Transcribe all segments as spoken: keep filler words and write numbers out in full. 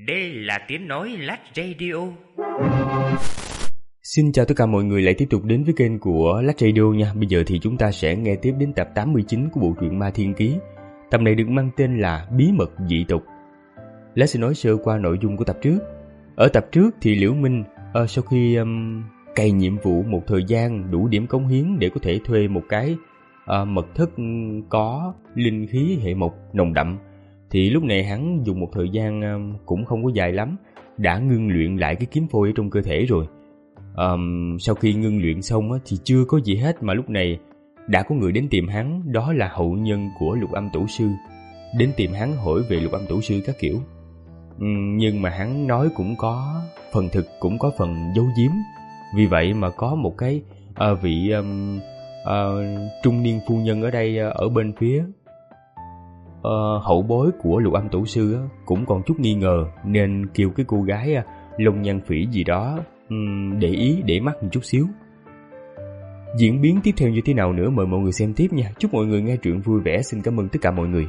Đây là tiếng nói Lát Radio. Xin chào tất cả mọi người lại tiếp tục đến với kênh của Lát Radio nha. Bây giờ thì chúng ta sẽ nghe tiếp đến tập tám mươi chín của bộ truyện Ma Thiên Ký. Tập này được mang tên là Bí mật dị tộc. Lát sẽ nói sơ qua nội dung của tập trước. Ở tập trước thì Liễu Minh uh, sau khi um, cày nhiệm vụ một thời gian đủ điểm cống hiến để có thể thuê một cái uh, mật thất có linh khí hệ mộc nồng đậm, thì lúc này hắn dùng một thời gian um, cũng không có dài lắm đã ngưng luyện lại cái kiếm phôi ở trong cơ thể rồi. Um, sau khi ngưng luyện xong á, thì chưa có gì hết mà lúc này đã có người đến tìm hắn, đó là hậu nhân của Lục Âm Tổ Sư, đến tìm hắn hỏi về Lục Âm Tổ Sư các kiểu. Um, nhưng mà hắn nói cũng có phần thực cũng có phần giấu giếm, vì vậy mà có một cái uh, vị um, uh, trung niên phu nhân ở đây uh, ở bên phía uh, hậu bối của Lục Âm Tổ Sư uh, cũng còn chút nghi ngờ, nên kêu cái cô gái uh, Long Nhan Phỉ gì đó để ý để mắt một chút xíu. Diễn biến tiếp theo như thế nào nữa mời mọi người xem tiếp nha. Chúc mọi người nghe truyện vui vẻ. Xin cảm ơn tất cả mọi người.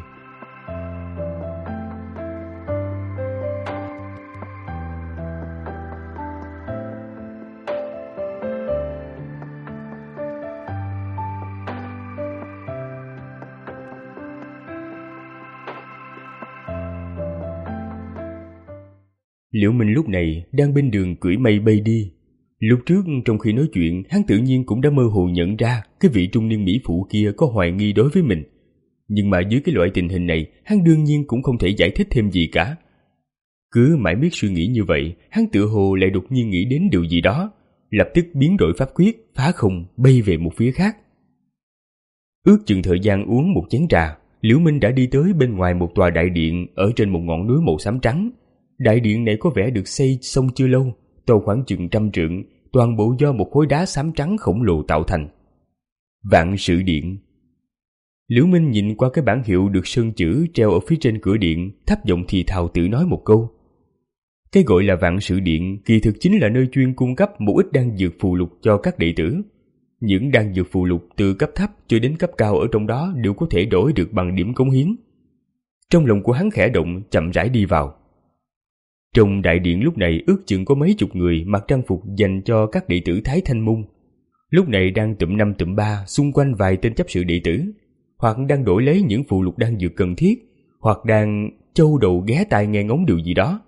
Liễu Minh lúc này đang bên đường cưỡi mây bay đi. Lúc trước trong khi nói chuyện, hắn tự nhiên cũng đã mơ hồ nhận ra cái vị trung niên mỹ phụ kia có hoài nghi đối với mình. Nhưng mà dưới cái loại tình hình này, hắn đương nhiên cũng không thể giải thích thêm gì cả. Cứ mãi miết suy nghĩ như vậy, hắn tựa hồ lại đột nhiên nghĩ đến điều gì đó, lập tức biến đổi pháp quyết, phá không bay về một phía khác. Ước chừng thời gian uống một chén trà, Liễu Minh đã đi tới bên ngoài một tòa đại điện ở trên một ngọn núi màu xám trắng. Đại điện này có vẻ được xây xong chưa lâu, to khoảng chừng trăm trượng, toàn bộ do một khối đá xám trắng khổng lồ tạo thành. Vạn Sự Điện. Liễu Minh nhìn qua cái bảng hiệu được sơn chữ treo ở phía trên cửa điện, thấp giọng thì thào tự nói một câu. Cái gọi là Vạn Sự Điện kỳ thực chính là nơi chuyên cung cấp một ít đan dược phù lục cho các đệ tử. Những đan dược phù lục từ cấp thấp cho đến cấp cao ở trong đó đều có thể đổi được bằng điểm cống hiến. Trong lòng của hắn khẽ động, chậm rãi đi vào. Trong đại điện lúc này ước chừng có mấy chục người mặc trang phục dành cho các đệ tử Thái Thanh Môn. Lúc này đang tụm năm tụm ba xung quanh vài tên chấp sự đệ tử, hoặc đang đổi lấy những phụ lục đan dược cần thiết, hoặc đang châu đầu ghé tai nghe ngóng điều gì đó.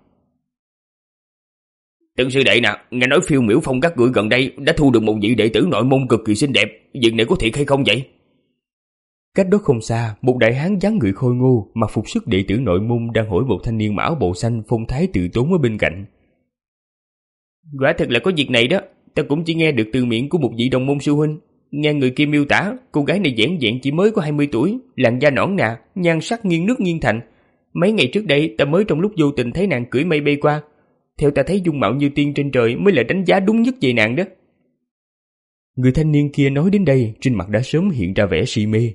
Từng sư đệ nè, nghe nói Phiêu Miểu Phong các gửi gần đây đã thu được một vị đệ tử nội môn cực kỳ xinh đẹp, việc này có thiệt hay không vậy? Cách đó không xa, một đại hán dáng người khôi ngô, mặc phục sức đệ tử nội môn đang hỏi một thanh niên mặc áo bộ xanh phong thái tự tốn ở bên cạnh. Quả thật là có việc này đó, ta cũng chỉ nghe được từ miệng của một vị đồng môn sư huynh. Nghe người kia miêu tả, cô gái này vẻn vẹn chỉ mới có hai mươi tuổi, làn da nõn nà, nhan sắc nghiêng nước nghiêng thành. Mấy ngày trước đây ta mới trong lúc vô tình thấy nàng cưỡi mây bay qua. Theo ta thấy dung mạo như tiên trên trời mới là đánh giá đúng nhất về nàng đó. Người thanh niên kia nói đến đây, trên mặt đã sớm hiện ra vẻ si mê.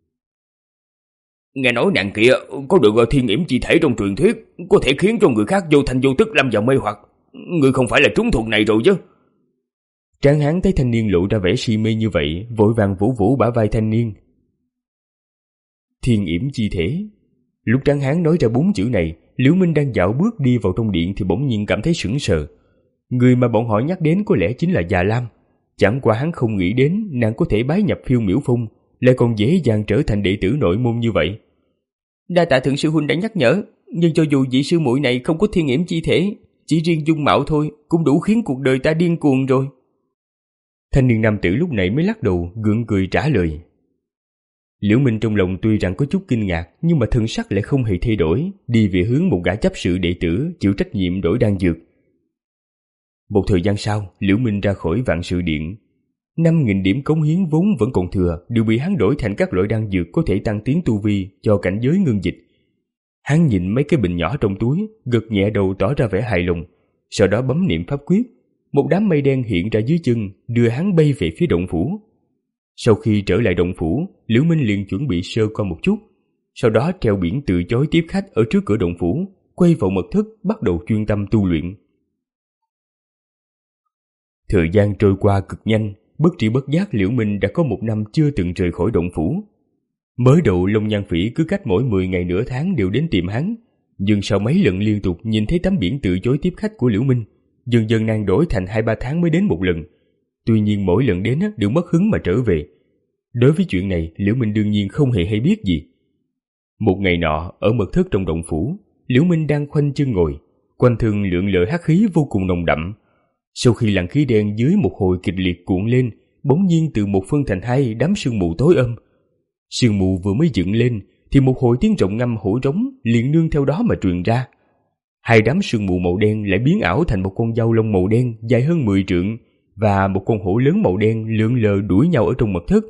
Nghe nói nàng kia có được thiên yểm chi thể trong truyền thuyết, có thể khiến cho người khác vô thành vô tức lâm vào mê hoặc. Người không phải là trúng thuật này rồi chứ? Tráng hán thấy thanh niên lộ ra vẻ si mê như vậy, vội vàng vỗ vỗ bả vai thanh niên. Thiên yểm chi thể. Lúc tráng hán nói ra bốn chữ này, Liễu Minh đang dạo bước đi vào trong điện thì bỗng nhiên cảm thấy sững sờ. Người mà bọn họ nhắc đến có lẽ chính là Già Lam. Chẳng qua hắn không nghĩ đến nàng có thể bái nhập Phiêu Miểu Phong, lại còn dễ dàng trở thành đệ tử nội môn như vậy. Đa tạ thượng sư huynh đã nhắc nhở, nhưng cho dù vị sư muội này không có thiên yểm chi thể, chỉ riêng dung mạo thôi cũng đủ khiến cuộc đời ta điên cuồng rồi. Thanh niên nam tử lúc này mới lắc đầu, gượng cười trả lời. Liễu Minh trong lòng tuy rằng có chút kinh ngạc, nhưng mà thần sắc lại không hề thay đổi, đi về hướng một gã chấp sự đệ tử chịu trách nhiệm đổi đan dược. Một thời gian sau, Liễu Minh ra khỏi Vạn Sự Điện. Năm nghìn điểm cống hiến vốn vẫn còn thừa đều bị hắn đổi thành các loại đan dược có thể tăng tiến tu vi cho cảnh giới ngưng dịch. Hắn nhìn mấy cái bình nhỏ trong túi, gật nhẹ đầu tỏ ra vẻ hài lòng, sau đó bấm niệm pháp quyết. Một đám mây đen hiện ra dưới chân, đưa hắn bay về phía động phủ. Sau khi trở lại động phủ, Liễu Minh liền chuẩn bị sơ qua một chút, sau đó treo biển từ chối tiếp khách ở trước cửa động phủ, quay vào mật thất bắt đầu chuyên tâm tu luyện. Thời gian trôi qua cực nhanh, bất tri bất giác Liễu Minh đã có một năm chưa từng rời khỏi động phủ. Mới đầu Long Nhan Phỉ cứ cách mỗi mười ngày nửa tháng đều đến tìm hắn, Nhưng sau mấy lần liên tục nhìn thấy tấm biển từ chối tiếp khách của Liễu Minh, dần dần nàng đổi thành hai ba tháng mới đến một lần. Tuy nhiên mỗi lần đến đều mất hứng mà trở về. Đối với chuyện này, Liễu Minh đương nhiên không hề hay biết gì. Một ngày nọ, ở mật thất trong động phủ, Liễu Minh đang khoanh chân ngồi, quanh thân lượn lờ hắc khí vô cùng nồng đậm. Sau khi làn khí đen dưới một hồi kịch liệt cuộn lên, bỗng nhiên từ một phân thành hai đám sương mù tối âm. Sương mù vừa mới dựng lên thì một hồi tiếng rồng ngâm hổ trống liền nương theo đó mà truyền ra. Hai đám sương mù màu đen lại biến ảo thành một con dao lông màu đen dài hơn mười trượng và một con hổ lớn màu đen lượn lờ đuổi nhau ở trong mật thất.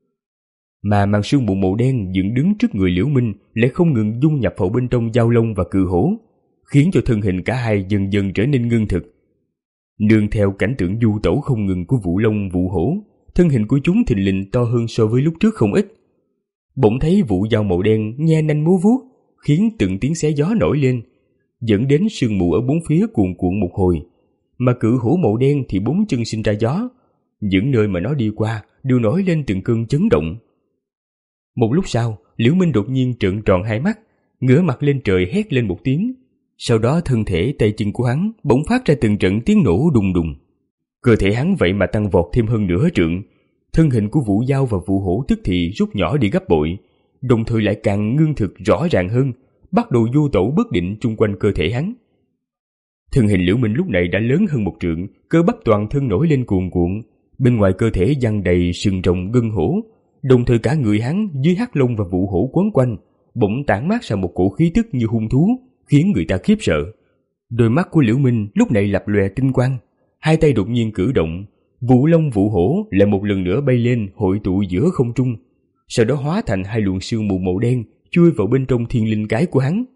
Mà màn sương mù màu đen dựng đứng trước người Liễu Minh lại không ngừng dung nhập vào bên trong dao lông và cự hổ, khiến cho thân hình cả hai dần dần trở nên ngưng thực. Nương theo cảnh tượng du tẩu không ngừng của Vũ Long, Vũ Hổ, thân hình của chúng thình lình to hơn so với lúc trước không ít. Bỗng thấy vũ dao màu đen nhe nanh múa vuốt, khiến từng tiếng xé gió nổi lên, dẫn đến sương mù ở bốn phía cuồn cuộn một hồi. Mà cự hổ màu đen thì bốn chân sinh ra gió, những nơi mà nó đi qua đều nổi lên từng cơn chấn động. Một lúc sau, Liễu Minh đột nhiên trợn tròn hai mắt, ngửa mặt lên trời hét lên một tiếng. Sau đó thân thể tay chân của hắn bỗng phát ra từng trận tiếng nổ đùng đùng. Cơ thể hắn vậy mà tăng vọt thêm hơn nửa trượng. Thân hình của Vũ Dao và Vũ Hổ tức thì rút nhỏ đi gấp bội, đồng thời lại càng ngưng thực rõ ràng hơn, bắt đầu du tẩu bất định chung quanh cơ thể hắn. Thân hình Liễu Minh lúc này đã lớn hơn một trượng, cơ bắp toàn thân nổi lên cuồn cuộn, bên ngoài cơ thể giăng đầy sừng rồng gân hổ, đồng thời cả người hắn dưới hắc lông và Vũ Hổ quấn quanh bỗng tản mát ra một cổ khí tức như hung thú, khiến người ta khiếp sợ. Đôi mắt của Liễu Minh lúc này lập lòe tinh quang, hai tay đột nhiên cử động, Vũ Long, Vũ Hổ lại một lần nữa bay lên hội tụ giữa không trung, sau đó hóa thành hai luồng sương mù màu đen chui vào bên trong thiên linh cái của hắn.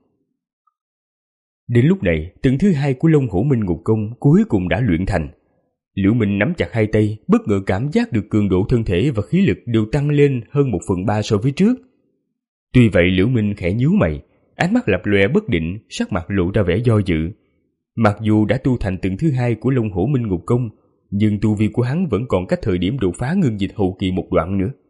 Đến lúc này, tầng thứ hai của Long Hổ Minh Ngục Công cuối cùng đã luyện thành. Liễu Minh nắm chặt hai tay, bất ngờ cảm giác được cường độ thân thể và khí lực đều tăng lên hơn một phần ba so với trước. Tuy vậy Liễu Minh khẽ nhíu mày, ánh mắt lập lòe bất định, sắc mặt lộ ra vẻ do dự. Mặc dù đã tu thành tầng thứ hai của Long Hổ Minh Ngục Công, nhưng tu vi của hắn vẫn còn cách thời điểm đột phá ngưng dịch hậu kỳ một đoạn nữa.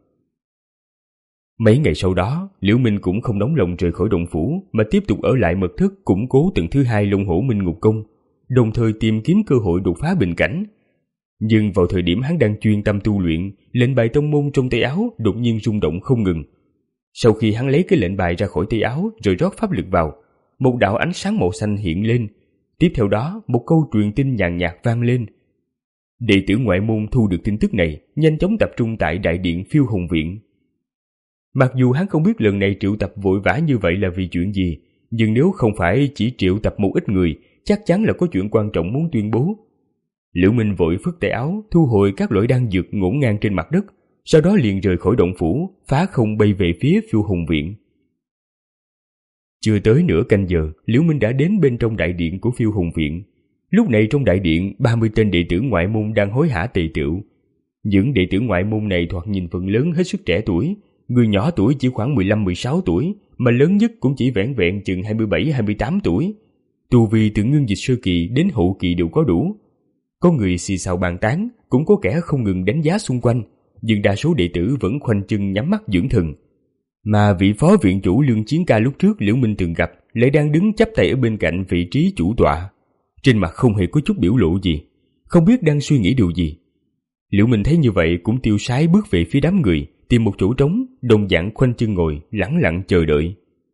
Mấy ngày sau đó, Liễu Minh cũng không nóng lòng rời khỏi động phủ, mà tiếp tục ở lại mật thất củng cố tầng thứ hai Long Hổ Minh Ngục Công, đồng thời tìm kiếm cơ hội đột phá bình cảnh. Nhưng vào thời điểm hắn đang chuyên tâm tu luyện, lệnh bài tông môn trong tay áo đột nhiên rung động không ngừng. Sau khi hắn lấy cái lệnh bài ra khỏi tay áo rồi rót pháp lực vào, một đạo ánh sáng màu xanh hiện lên. Tiếp theo đó, một câu truyền tin nhàn nhạt vang lên. Đệ tử ngoại môn thu được tin tức này, nhanh chóng tập trung tại đại điện Phiêu Hồng Viện. Mặc dù hắn không biết lần này triệu tập vội vã như vậy là vì chuyện gì, nhưng nếu không phải chỉ triệu tập một ít người, chắc chắn là có chuyện quan trọng muốn tuyên bố. Liễu Minh vội phất tay áo, thu hồi các loại đan dược ngổn ngang trên mặt đất, sau đó liền rời khỏi động phủ, phá không bay về phía Phiêu Hồng Viện. Chưa tới nửa canh giờ, Liễu Minh đã đến bên trong đại điện của Phiêu Hồng Viện. Lúc này trong đại điện, ba mươi tên đệ tử ngoại môn đang hối hả tề tựu. Những đệ tử ngoại môn này thoạt nhìn phần lớn hết sức trẻ tuổi, người nhỏ tuổi chỉ khoảng mười lăm mười sáu tuổi, mà lớn nhất cũng chỉ vẻn vẹn chừng hai mươi bảy hai mươi tám tuổi. Tu vi từ ngưng dịch sơ kỳ đến hậu kỳ đều có đủ. Có người xì xào bàn tán, cũng có kẻ không ngừng đánh giá xung quanh, nhưng đa số đệ tử vẫn khoanh chân nhắm mắt dưỡng thần. Mà vị phó viện chủ Lương Chiến Ca lúc trước Liễu Minh từng gặp lại đang đứng chắp tay ở bên cạnh vị trí chủ tọa, trên mặt không hề có chút biểu lộ gì, không biết đang suy nghĩ điều gì. Liễu Minh thấy như vậy cũng tiêu sái bước về phía đám người, tìm một chỗ trống, đồng dạng khoanh chân ngồi, lẳng lặng chờ đợi.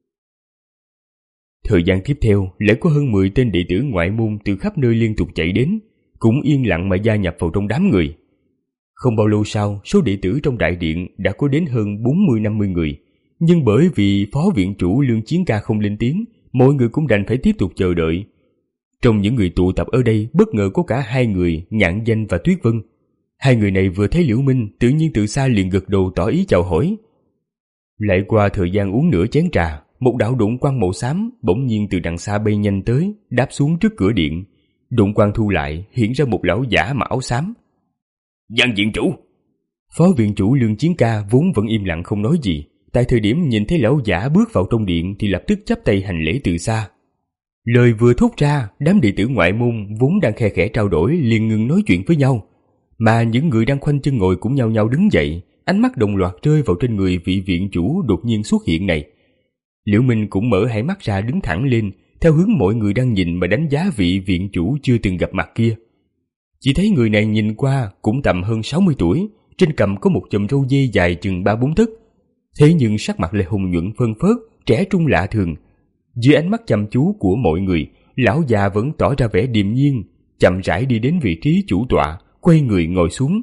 Thời gian tiếp theo, lại có hơn mười tên đệ tử ngoại môn từ khắp nơi liên tục chạy đến, cũng yên lặng mà gia nhập vào trong đám người. Không bao lâu sau, số đệ tử trong đại điện đã có đến hơn bốn mươi năm mươi người, nhưng bởi vì phó viện chủ Lương Chiến Ca không lên tiếng, mọi người cũng đành phải tiếp tục chờ đợi. Trong những người tụ tập ở đây, bất ngờ có cả hai người, Nhạn Danh và Tuyết Vân. Hai người này vừa thấy Liễu Minh, tự nhiên từ xa liền gật đầu tỏ ý chào hỏi. Lại qua thời gian uống nửa chén trà, một đạo độn quang màu xám bỗng nhiên từ đằng xa bay nhanh tới, đáp xuống trước cửa điện. Độn quang thu lại, hiện ra một lão giả mặc áo xám. Văn viện chủ! Phó viện chủ Lương Chiến Ca vốn vẫn im lặng không nói gì, tại thời điểm nhìn thấy lão giả bước vào trong điện thì lập tức chắp tay hành lễ từ xa. Lời vừa thốt ra, đám đệ tử ngoại môn vốn đang khe khẽ trao đổi liền ngừng nói chuyện với nhau, mà những người đang khoanh chân ngồi cũng nhao nhao đứng dậy, ánh mắt đồng loạt rơi vào trên người vị viện chủ đột nhiên xuất hiện này. Liễu Minh cũng mở hai mắt ra đứng thẳng lên, theo hướng mọi người đang nhìn mà đánh giá vị viện chủ chưa từng gặp mặt kia. Chỉ thấy người này nhìn qua cũng tầm hơn sáu mươi tuổi, trên cằm có một chòm râu dê dài chừng ba bốn tấc. Thế nhưng sắc mặt lại hùng nhuận phân phớt, trẻ trung lạ thường. Dưới ánh mắt chăm chú của mọi người, lão già vẫn tỏ ra vẻ điềm nhiên, chậm rãi đi đến vị trí chủ tọa, quay người ngồi xuống.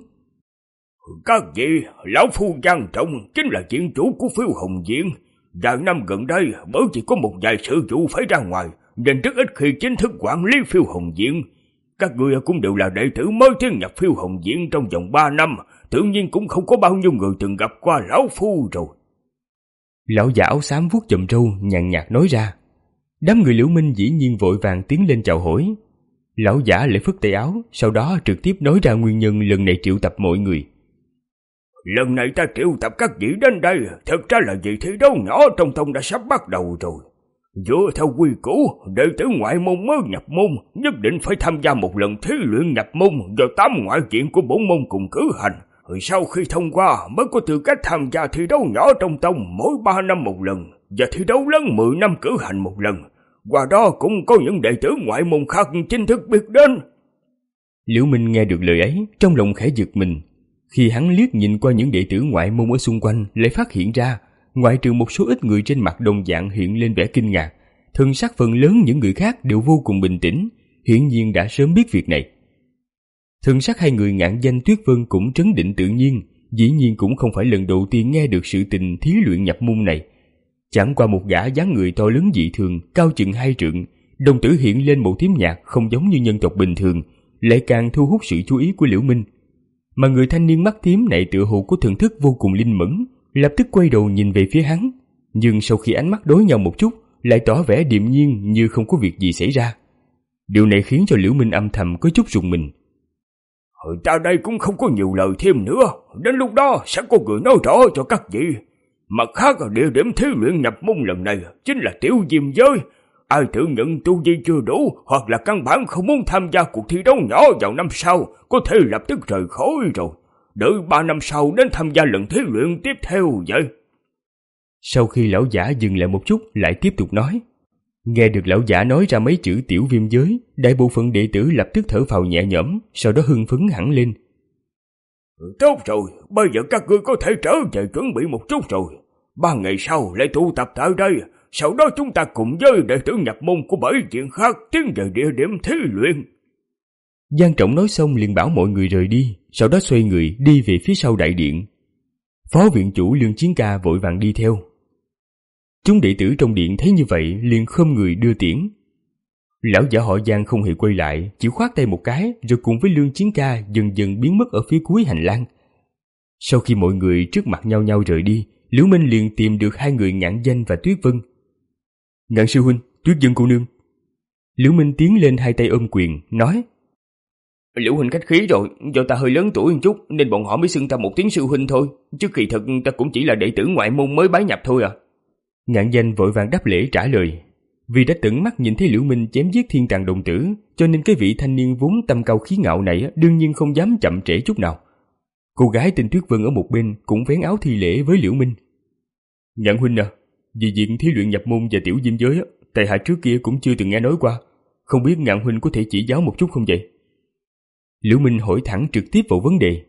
Các vị, lão phu Giang Trọng chính là viện chủ của Phiêu Hồng Viện. Vài năm gần đây, bởi chỉ có một vài sự vụ phải ra ngoài, nên rất ít khi chính thức quản lý Phiêu Hồng Viện. Các người cũng đều là đệ tử mới tiến nhập Phiêu Hồng Viện trong vòng ba năm, tự nhiên cũng không có bao nhiêu người từng gặp qua lão phu rồi. Lão già áo xám vuốt chòm râu nhàn nhạt nói ra. Đám người Liễu Minh dĩ nhiên vội vàng tiến lên chào hỏi. Lão giả lại phất tay áo, sau đó trực tiếp nói ra nguyên nhân lần này triệu tập mọi người. Lần này ta triệu tập các vị đến đây, thật ra là vì thi đấu nhỏ trong tông đã sắp bắt đầu rồi. Dựa theo quy củ, đệ tử ngoại môn mới nhập môn nhất định phải tham gia một lần thí luyện nhập môn do tám ngoại viện của bổn môn cùng cử hành. Rồi sau khi thông qua mới có tư cách tham gia thi đấu nhỏ trong tông mỗi ba năm một lần, và thi đấu lớn mười năm cử hành một lần. Qua đó cũng có những đệ tử ngoại môn khác chính thức biết đến. Liễu Minh nghe được lời ấy, trong lòng khẽ giật mình. Khi hắn liếc nhìn qua những đệ tử ngoại môn ở xung quanh, lại phát hiện ra, ngoại trừ một số ít người trên mặt đồng dạng hiện lên vẻ kinh ngạc, thân sắc phần lớn những người khác đều vô cùng bình tĩnh, hiển nhiên đã sớm biết việc này. Thân sắc hai người Ngạn Danh Tuyết Vân cũng trấn định tự nhiên, dĩ nhiên cũng không phải lần đầu tiên nghe được sự tình thí luyện nhập môn này. Chẳng qua một gã dáng người to lớn dị thường, cao chừng hai trượng, đồng tử hiện lên màu tím nhạt không giống như nhân tộc bình thường, lại càng thu hút sự chú ý của Liễu Minh. Mà người thanh niên mắt tím này tựa hồ có thần thức vô cùng linh mẫn, lập tức quay đầu nhìn về phía hắn, nhưng sau khi ánh mắt đối nhau một chút, lại tỏ vẻ điềm nhiên như không có việc gì xảy ra. Điều này khiến cho Liễu Minh âm thầm có chút rùng mình. Ta đây cũng không có nhiều lời thêm nữa, đến lúc đó sẽ có người nói rõ cho các vị. Mặt khác, địa điểm thí luyện nhập môn lần này chính là Tiểu Diêm Giới. Ai tự nhận tu vi chưa đủ hoặc là căn bản không muốn tham gia cuộc thi đấu nhỏ vào năm sau, có thể lập tức rời khỏi rồi. Đợi ba năm sau đến tham gia lần thí luyện tiếp theo vậy. Sau khi lão giả dừng lại một chút, lại tiếp tục nói. Nghe được lão giả nói ra mấy chữ Tiểu Viêm Giới, đại bộ phận đệ tử lập tức thở phào nhẹ nhõm, sau đó hưng phấn hẳn lên. Tốt rồi, bây giờ các ngươi có thể trở về chuẩn bị một chút rồi. Ba ngày sau lại tụ tập tại đây, sau đó chúng ta cùng với đệ tử nhập môn của bảy viện khác tiến về địa điểm thí luyện. Giang Trọng nói xong liền bảo mọi người rời đi, sau đó xoay người đi về phía sau đại điện. Phó viện chủ Lương Chiến Ca vội vàng đi theo. Chúng đệ tử trong điện thấy như vậy liền khom người đưa tiễn. Lão giả họ Giang không hề quay lại, chỉ khoát tay một cái rồi cùng với Lương Chiến Ca dần dần biến mất ở phía cuối hành lang. Sau khi mọi người trước mặt nhau nhau rời đi, Liễu Minh liền tìm được hai người Ngạn Danh và Tuyết Vân. Ngạn sư huynh, Tuyết Vân cô nương. Liễu Minh tiến lên hai tay ôm quyền, nói. Liễu huynh khách khí rồi, do ta hơi lớn tuổi một chút nên bọn họ mới xưng ta một tiếng sư huynh thôi, chứ kỳ thực ta cũng chỉ là đệ tử ngoại môn mới bái nhập thôi à. Ngạn Danh vội vàng đáp lễ trả lời. Vì đã tận mắt nhìn thấy Liễu Minh chém giết thiên tàng đồng tử, cho nên cái vị thanh niên vốn tâm cao khí ngạo này đương nhiên không dám chậm trễ chút nào. Cô gái tên Tuyết Vân ở một bên cũng vén áo thi lễ với Liễu Minh. Ngạn huynh à, vì diện thí luyện nhập môn và Tiểu Diêm Giới á, tại hạ trước kia cũng chưa từng nghe nói qua, không biết Ngạn huynh có thể chỉ giáo một chút không vậy? Liễu Minh hỏi thẳng trực tiếp vào vấn đề.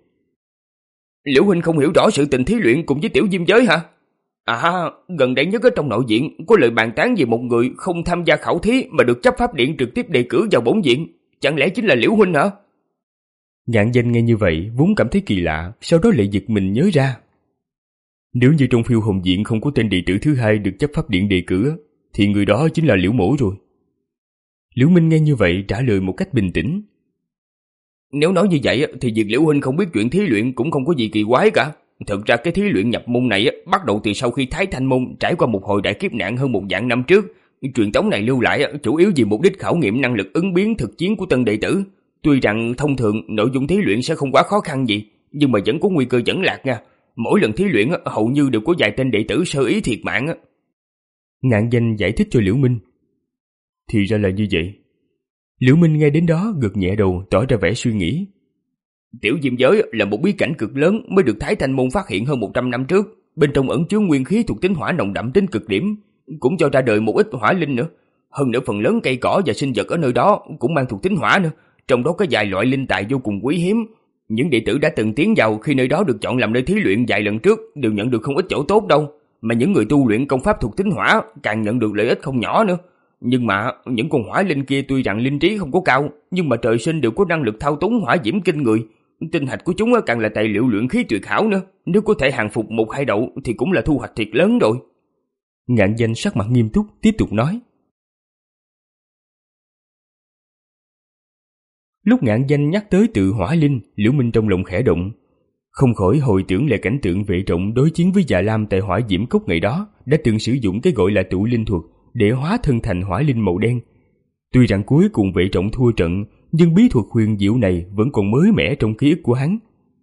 Liễu huynh không hiểu rõ sự tình thí luyện cùng với Tiểu Diêm Giới hả? À, gần đây nhất ở trong nội viện có lời bàn tán về một người không tham gia khảo thí mà được chấp pháp điện trực tiếp đề cử vào bổn viện, chẳng lẽ chính là Liễu huynh hả? Ngạn Danh nghe như vậy vốn cảm thấy kỳ lạ, sau đó lại giật mình nhớ ra. Nếu như trong Phiêu Hồng Viện không có tên đệ tử thứ hai được chấp pháp điện đề cử, thì người đó chính là Liễu mỗ rồi. Liễu Minh nghe như vậy trả lời một cách bình tĩnh. Nếu nói như vậy thì việc Liễu huynh không biết chuyện thí luyện cũng không có gì kỳ quái cả. Thực ra cái thí luyện nhập môn này bắt đầu từ sau khi Thái Thanh môn trải qua một hồi đại kiếp nạn hơn một vạn năm trước. Truyền thống này lưu lại chủ yếu vì mục đích khảo nghiệm năng lực ứng biến thực chiến của tân đệ tử. Tuy rằng thông thường nội dung thí luyện sẽ không quá khó khăn gì, nhưng mà vẫn có nguy cơ dẫn lạc nha. Mỗi lần thí luyện hầu như đều có vài tên đệ tử sơ ý thiệt mạng. Ngạn Danh giải thích cho Liễu Minh. Thì ra là như vậy. Liễu Minh nghe đến đó gật nhẹ đầu, tỏ ra vẻ suy nghĩ. Tiểu Diêm Giới là một bí cảnh cực lớn mới được Thái Thanh môn phát hiện hơn một trăm năm trước. Bên trong ẩn chứa nguyên khí thuộc tính hỏa nồng đậm đến cực điểm, cũng cho ra đời một ít hỏa linh nữa. Hơn nữa phần lớn cây cỏ và sinh vật ở nơi đó cũng mang thuộc tính hỏa nữa, trong đó có vài loại linh tài vô cùng quý hiếm. Những đệ tử đã từng tiến vào khi nơi đó được chọn làm nơi thí luyện vài lần trước đều nhận được không ít chỗ tốt đâu, mà những người tu luyện công pháp thuộc tính hỏa càng nhận được lợi ích không nhỏ nữa. Nhưng mà những con hỏa linh kia tuy rằng linh trí không có cao, nhưng mà trời sinh đều có năng lực thao túng hỏa diễm kinh người. Tinh hạch của chúng càng là tài liệu luyện khí tuyệt hảo nữa, nếu có thể hàng phục một hai đậu thì cũng là thu hoạch thiệt lớn rồi. Ngạn Danh sắc mặt nghiêm túc tiếp tục nói. Lúc Ngạn Danh nhắc tới tự hỏa linh, Liễu Minh trong lòng khẽ động, không khỏi hồi tưởng lại cảnh tượng Vệ Trọng đối chiến với Già Lam tại hỏa diễm cốc ngày đó, đã từng sử dụng cái gọi là tụ linh thuật để hóa thân thành hỏa linh màu đen. Tuy rằng cuối cùng Vệ Trọng thua trận, nhưng bí thuật huyền diệu này vẫn còn mới mẻ trong ký ức của hắn.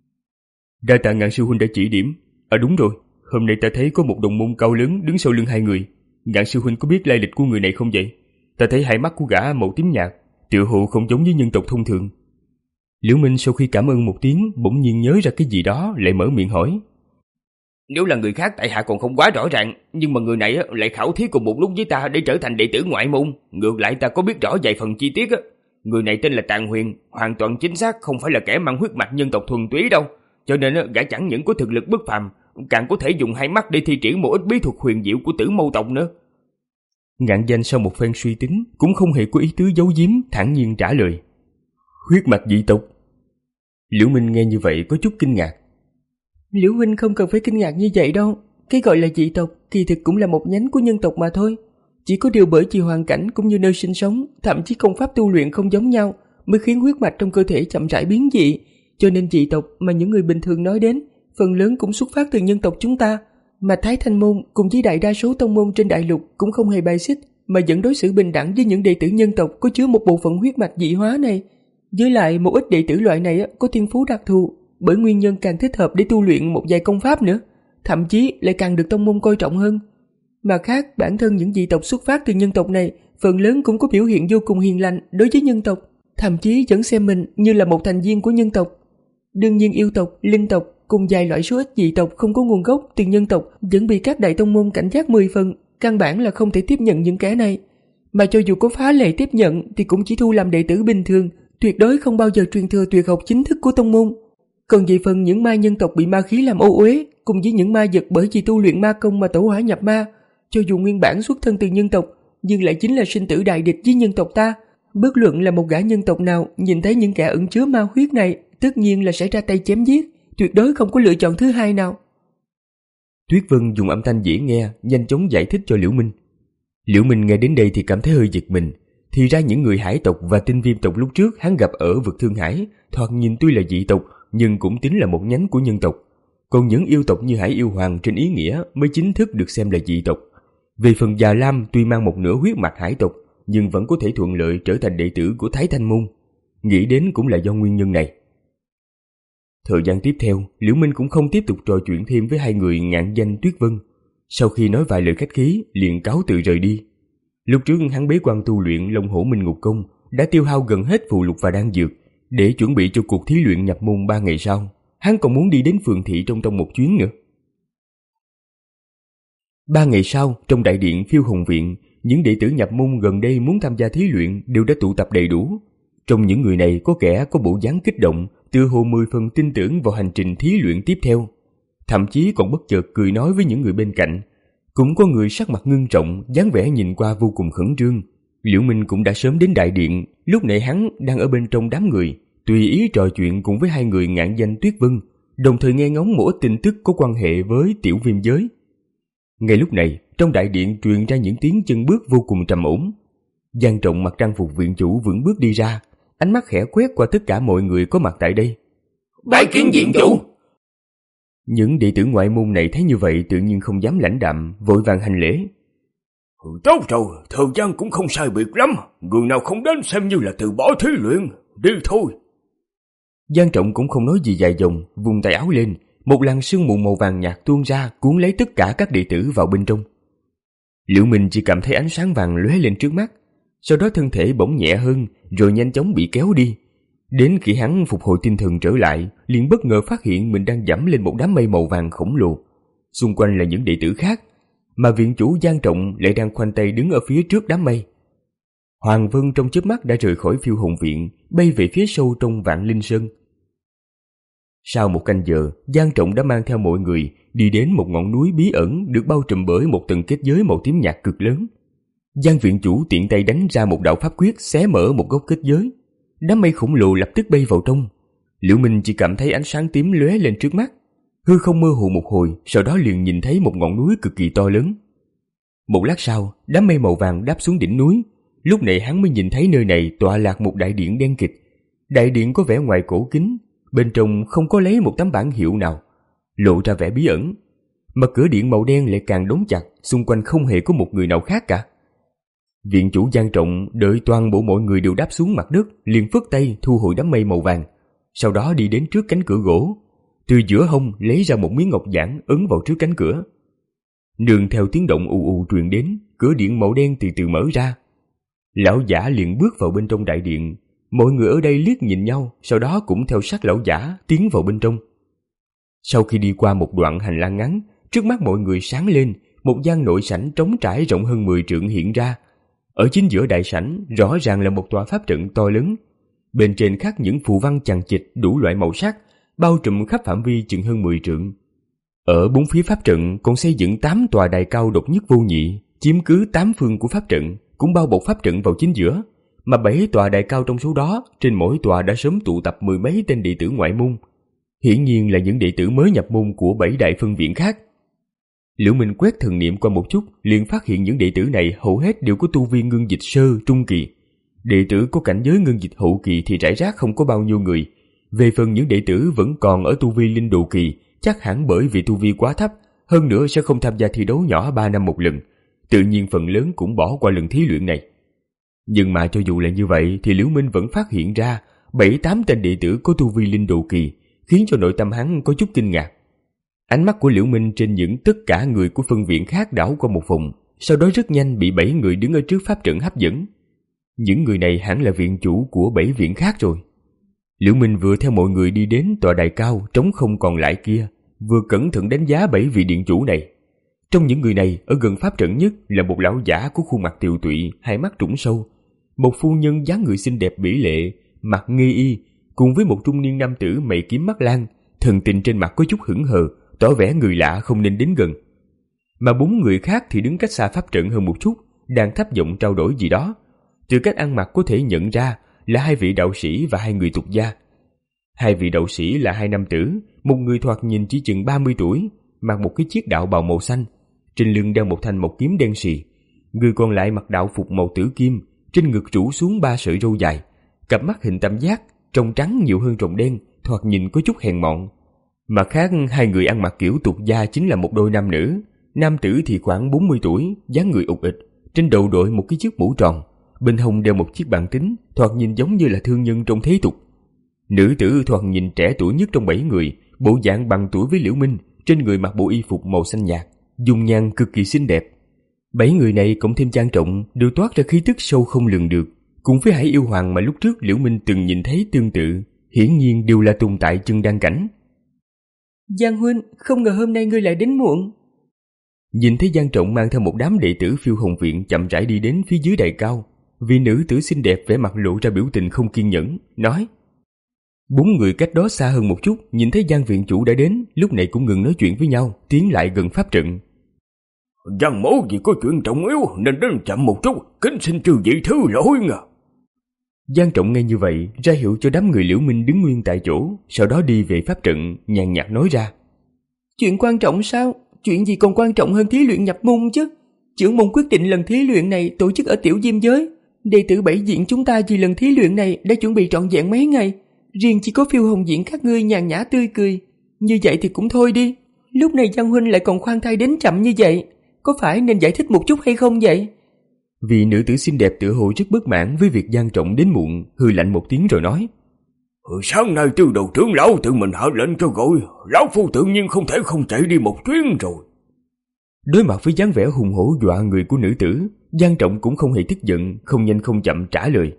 Đa tạ Ngạn sư huynh đã chỉ điểm. À đúng rồi, hôm nay ta thấy có một đồng môn cao lớn đứng sau lưng hai người. Ngạn sư huynh có biết lai lịch của người này không vậy? Ta thấy hai mắt của gã màu tím nhạt, tựa hồ không giống với nhân tộc thông thường. Liễu Minh sau khi cảm ơn một tiếng, bỗng nhiên nhớ ra cái gì đó, lại mở miệng hỏi. Nếu là người khác tại hạ còn không quá rõ ràng, nhưng mà người này lại khảo thí cùng một lúc với ta để trở thành đệ tử ngoại môn. Ngược lại ta có biết rõ vài phần chi tiết. Người này tên là Tàn Huyền, hoàn toàn chính xác không phải là kẻ mang huyết mạch nhân tộc thuần túy đâu. Cho nên gã chẳng những có thực lực bất phàm, càng có thể dùng hai mắt để thi triển một ít bí thuật huyền diệu của Tử Mâu tộc nữa. Ngạn Danh sau một phen suy tính, cũng không hề có ý tứ giấu giếm, thản nhiên trả lời. Huyết mạch dị tộc. Liễu Minh nghe như vậy có chút kinh ngạc. Liễu huynh không cần phải kinh ngạc như vậy đâu. Cái gọi là dị tộc kỳ thực cũng là một nhánh của nhân tộc mà thôi. Chỉ có điều bởi vì hoàn cảnh cũng như nơi sinh sống, thậm chí công pháp tu luyện không giống nhau, mới khiến huyết mạch trong cơ thể chậm rãi biến dị. Cho nên dị tộc mà những người bình thường nói đến, phần lớn cũng xuất phát từ nhân tộc chúng ta. Mà Thái Thanh Môn cùng với đại đa số tông môn trên đại lục cũng không hề bài xích, mà vẫn đối xử bình đẳng với những đệ tử nhân tộc có chứa một bộ phận huyết mạch dị hóa này. Với lại một ít đệ tử loại này có thiên phú đặc thù, bởi nguyên nhân càng thích hợp để tu luyện một vài công pháp nữa, thậm chí lại càng được tông môn coi trọng hơn. Mà khác, bản thân những dị tộc xuất phát từ nhân tộc này phần lớn cũng có biểu hiện vô cùng hiền lành đối với nhân tộc, thậm chí vẫn xem mình như là một thành viên của nhân tộc. Đương nhiên yêu tộc, linh tộc cùng vài loại số ít dị tộc không có nguồn gốc từ nhân tộc vẫn bị các đại tông môn cảnh giác mười phần, căn bản là không thể tiếp nhận những kẻ này. Mà cho dù có phá lệ tiếp nhận thì cũng chỉ thu làm đệ tử bình thường, tuyệt đối không bao giờ truyền thừa tuyệt học chính thức của tông môn. Còn về phần những ma nhân tộc bị ma khí làm ô uế, cùng với những ma vật bởi vì tu luyện ma công mà tẩu hỏa nhập ma, cho dù nguyên bản xuất thân từ nhân tộc, nhưng lại chính là sinh tử đại địch với nhân tộc ta. Bất luận là một gã nhân tộc nào nhìn thấy những kẻ ẩn chứa ma huyết này, tất nhiên là sẽ ra tay chém giết, tuyệt đối không có lựa chọn thứ hai nào. Tuyết Vân dùng âm thanh dễ nghe, nhanh chóng giải thích cho Liễu Minh. Liễu Minh nghe đến đây thì cảm thấy hơi giật mình. Thì ra những người hải tộc và tinh viêm tộc lúc trước hắn gặp ở vực Thương Hải, thoạt nhìn tuy là dị tộc, nhưng cũng tính là một nhánh của nhân tộc. Còn những yêu tộc như Hải Yêu Hoàng trên ý nghĩa mới chính thức được xem là dị tộc. Về phần Già Lam tuy mang một nửa huyết mạch hải tộc, nhưng vẫn có thể thuận lợi trở thành đệ tử của Thái Thanh Môn. Nghĩ đến cũng là do nguyên nhân này. Thời gian tiếp theo, Liễu Minh cũng không tiếp tục trò chuyện thêm với hai người Ngạn Danh, Tuyết Vân. Sau khi nói vài lời khách khí, liền cáo từ rời đi. Lúc trước hắn bế quan tu luyện Long Hổ Minh Ngục Công, đã tiêu hao gần hết phù lục và đan dược để chuẩn bị cho cuộc thí luyện nhập môn ba ngày sau. Hắn còn muốn đi đến phường thị trong trong một chuyến nữa. Ba ngày sau, trong đại điện Phiêu Hồng Viện, những đệ tử nhập môn gần đây muốn tham gia thí luyện đều đã tụ tập đầy đủ. Trong những người này có kẻ có bộ dáng kích động, tựa hồ mười phần tin tưởng vào hành trình thí luyện tiếp theo, thậm chí còn bất chợt cười nói với những người bên cạnh. Cũng có người sắc mặt ngưng trọng, dáng vẻ nhìn qua vô cùng khẩn trương. Liễu Minh cũng đã sớm đến đại điện, lúc này hắn đang ở bên trong đám người, tùy ý trò chuyện cùng với hai người Ngạn Danh, Tuyết Vân, đồng thời nghe ngóng một ít tin tức có quan hệ với tiểu viêm giới. Ngay lúc này, trong đại điện truyền ra những tiếng chân bước vô cùng trầm ổn. Giang Trọng mặc trang phục viện chủ vững bước đi ra, ánh mắt khẽ quét qua tất cả mọi người có mặt tại đây. Bái kiến viện chủ. Những đệ tử ngoại môn này thấy như vậy tự nhiên không dám lãnh đạm, vội vàng hành lễ. Tốt rồi, thời gian cũng không sai biệt lắm, người nào không đến xem như là từ bỏ thí luyện, đi thôi. Giang Trọng cũng không nói gì dài dòng, vung tay áo lên, một làn sương mù màu vàng nhạt tuôn ra cuốn lấy tất cả các đệ tử vào bên trong. Liễu Minh chỉ cảm thấy ánh sáng vàng lóe lên trước mắt, sau đó thân thể bỗng nhẹ hơn rồi nhanh chóng bị kéo đi. Đến khi hắn phục hồi tinh thần trở lại, liền bất ngờ phát hiện mình đang dẫm lên một đám mây màu vàng khổng lồ. Xung quanh là những đệ tử khác, mà viện chủ Giang Trọng lại đang khoanh tay đứng ở phía trước đám mây. Hoàng Vân trong chớp mắt đã rời khỏi Phiêu Hồn Viện, bay về phía sâu trong Vạn Linh Sơn. Sau một canh giờ, Giang Trọng đã mang theo mọi người đi đến một ngọn núi bí ẩn được bao trùm bởi một tầng kết giới màu tím nhạt cực lớn. Giang viện chủ tiện tay đánh ra một đạo pháp quyết xé mở một góc kết giới. Đám mây khổng lồ lập tức bay vào trong. Liễu Minh chỉ cảm thấy ánh sáng tím lóe lên trước mắt. Hư không mơ hồ một hồi, sau đó liền nhìn thấy một ngọn núi cực kỳ to lớn. Một lát sau, đám mây màu vàng đáp xuống đỉnh núi. Lúc này hắn mới nhìn thấy nơi này tọa lạc một đại điện đen kịt. Đại điện có vẻ ngoài cổ kính, bên trong không có lấy một tấm bảng hiệu nào, lộ ra vẻ bí ẩn. Mà cửa điện màu đen lại càng đóng chặt, xung quanh không hề có một người nào khác cả. Viện chủ Giang Trọng đợi toàn bộ mọi người đều đáp xuống mặt đất, liền phất tay thu hồi đám mây màu vàng, sau đó đi đến trước cánh cửa gỗ, từ giữa hông lấy ra một miếng ngọc giản ấn vào trước cánh cửa. Nương theo tiếng động ù ù truyền đến, cửa điện màu đen từ từ mở ra. Lão giả liền bước vào bên trong đại điện. Mọi người ở đây liếc nhìn nhau, sau đó cũng theo sát lão giả tiến vào bên trong. Sau khi đi qua một đoạn hành lang ngắn, trước mắt mọi người sáng lên, một gian nội sảnh trống trải rộng hơn mười trượng hiện ra. Ở chính giữa đại sảnh rõ ràng là một tòa pháp trận to lớn. Bên trên khắc những phù văn chằng chịt đủ loại màu sắc, bao trùm khắp phạm vi chừng hơn mười trượng. Ở bốn phía pháp trận còn xây dựng tám tòa đài cao độc nhất vô nhị, chiếm cứ tám phương của pháp trận, cũng bao bọc pháp trận vào chính giữa. Mà bảy tòa đài cao trong số đó, trên mỗi tòa đã sớm tụ tập mười mấy tên đệ tử ngoại môn. Hiển nhiên là những đệ tử mới nhập môn của bảy đại phân viện khác. Liễu Minh quét thần niệm qua một chút, liền phát hiện những đệ tử này hầu hết đều có tu vi ngưng dịch sơ trung kỳ. Đệ tử có cảnh giới ngưng dịch hậu kỳ thì rải rác không có bao nhiêu người. Về phần những đệ tử vẫn còn ở tu vi linh đồ kỳ, chắc hẳn bởi vì tu vi quá thấp, hơn nữa sẽ không tham gia thi đấu nhỏ ba năm một lần, tự nhiên phần lớn cũng bỏ qua lần thí luyện này. Nhưng mà cho dù là như vậy thì Liễu Minh vẫn phát hiện ra bảy tám tên đệ tử có tu vi linh đồ kỳ, khiến cho nội tâm hắn có chút kinh ngạc. Ánh mắt của Liễu Minh trên những tất cả người của phân viện khác đảo qua một vòng, sau đó rất nhanh bị bảy người đứng ở trước pháp trận hấp dẫn. Những người này hẳn là viện chủ của bảy viện khác rồi. Liễu Minh vừa theo mọi người đi đến tòa đài cao trống không còn lại kia, vừa cẩn thận đánh giá bảy vị điện chủ này. Trong những người này, ở gần pháp trận nhất là một lão giả có khuôn mặt tiều tụy, hai mắt trũng sâu, một phu nhân dáng người xinh đẹp mỹ lệ, mặt nghi y, cùng với một trung niên nam tử mày kiếm mắt lan, thần tình trên mặt có chút hững hờ, tỏ vẻ người lạ không nên đến gần. Mà bốn người khác thì đứng cách xa pháp trận hơn một chút, đang thấp giọng trao đổi gì đó. Từ cách ăn mặc có thể nhận ra là hai vị đạo sĩ và hai người tục gia. Hai vị đạo sĩ là hai nam tử, một người thoạt nhìn chỉ chừng ba mươi tuổi, mặc một cái chiếc đạo bào màu xanh, trên lưng đeo một thanh mộc kiếm đen xì. Người còn lại mặc đạo phục màu tử kim, trên ngực rủ xuống ba sợi râu dài, cặp mắt hình tam giác, trông trắng nhiều hơn trông đen, thoạt nhìn có chút hèn mọn. Mặt khác, hai người ăn mặc kiểu tục gia chính là một đôi nam nữ. Nam tử thì khoảng bốn mươi tuổi, dáng người ụt ịch, trên đầu đội một cái chiếc mũ tròn, bên hông đeo một chiếc bàn tính, thoạt nhìn giống như là thương nhân trong thế tục. Nữ tử thoạt nhìn trẻ tuổi nhất trong bảy người, bộ dạng bằng tuổi với Liễu Minh, trên người mặc bộ y phục màu xanh nhạt, dung nhan cực kỳ xinh đẹp. Bảy người này cộng thêm Trang Trọng đều toát ra khí tức sâu không lường được, cùng với Hải Yêu Hoàng mà lúc trước Liễu Minh từng nhìn thấy tương tự, hiển nhiên đều là tồn tại chân đăng cảnh. Giang huynh, không ngờ hôm nay ngươi lại đến muộn. Nhìn thấy Giang Trọng mang theo một đám đệ tử Phiêu Hồn Viện chậm rãi đi đến phía dưới đài cao, vị nữ tử xinh đẹp vẻ mặt lộ ra biểu tình không kiên nhẫn, nói. Bốn người cách đó xa hơn một chút, nhìn thấy Giang viện chủ đã đến, lúc này cũng ngừng nói chuyện với nhau, tiến lại gần pháp trận. Giang mẫu vì có chuyện trọng yếu nên đến chậm một chút, kính xin chư vị thứ lỗi nha. Giang Trọng nghe như vậy, ra hiệu cho đám người Liễu Minh đứng nguyên tại chỗ, sau đó đi về pháp trận, nhàn nhạt nói ra. Chuyện quan trọng sao? Chuyện gì còn quan trọng hơn thí luyện nhập môn chứ? Trưởng môn quyết định lần thí luyện này tổ chức ở Tiểu Diêm Giới. Đệ tử bảy viện chúng ta vì lần thí luyện này đã chuẩn bị trọn vẹn mấy ngày. Riêng chỉ có Phiêu Hồn Viện các ngươi nhàn nhã tươi cười. Như vậy thì cũng thôi đi. Lúc này Giang huynh lại còn khoan thai đến chậm như vậy, có phải nên giải thích một chút hay không vậy? Vị nữ tử xinh đẹp tựa hồ rất bất mãn với việc Giang Trọng đến muộn, hừ lạnh một tiếng rồi nói. Sáng nay tư đầu trưởng lão tự mình hạ lệnh cho gọi, lão phu tự nhiên không thể không chạy đi một chuyến rồi. Đối mặt với dáng vẻ hùng hổ dọa người của nữ tử, Giang Trọng cũng không hề tức giận, không nhanh không chậm trả lời.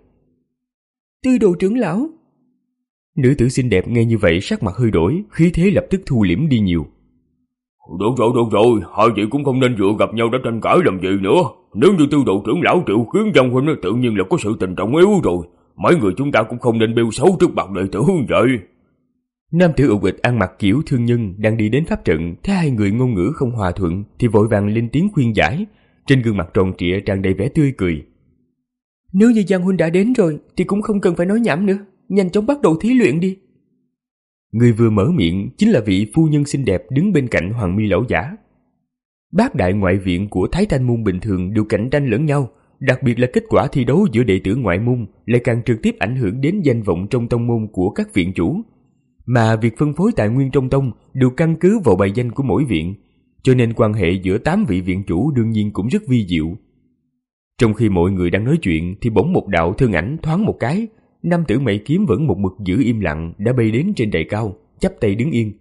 Tư đồ trưởng lão. Nữ tử xinh đẹp nghe như vậy sắc mặt hơi đổi, khí thế lập tức thu liễm đi nhiều. Được rồi, được rồi, hai vị cũng không nên vừa gặp nhau đã tranh cãi làm gì nữa. Nếu như Tư đồ trưởng lão triệu kiến Văn huynh tự nhiên là có sự tình trọng yếu rồi. Mấy người chúng ta cũng không nên bêu xấu trước mặt đệ tử vậy. Nam tử ục ịch ăn mặc kiểu thương nhân đang đi đến pháp trận, thấy hai người ngôn ngữ không hòa thuận thì vội vàng lên tiếng khuyên giải, trên gương mặt tròn trịa tràn đầy vẻ tươi cười. Nếu như Giang huynh đã đến rồi thì cũng không cần phải nói nhảm nữa, nhanh chóng bắt đầu thí luyện đi. Người vừa mở miệng chính là vị phu nhân xinh đẹp đứng bên cạnh Hoàng Mi lão giả. Bát đại ngoại viện của Thái Thanh môn bình thường đều cạnh tranh lẫn nhau, đặc biệt là kết quả thi đấu giữa đệ tử ngoại môn lại càng trực tiếp ảnh hưởng đến danh vọng trong tông môn của các viện chủ. Mà việc phân phối tài nguyên trong tông đều căn cứ vào bài danh của mỗi viện, cho nên quan hệ giữa tám vị viện chủ đương nhiên cũng rất vi diệu. Trong khi mọi người đang nói chuyện thì bỗng một đạo thân ảnh thoáng một cái, nam tử mày kiếm vẫn một mực giữ im lặng đã bay đến trên đài cao, chắp tay đứng yên.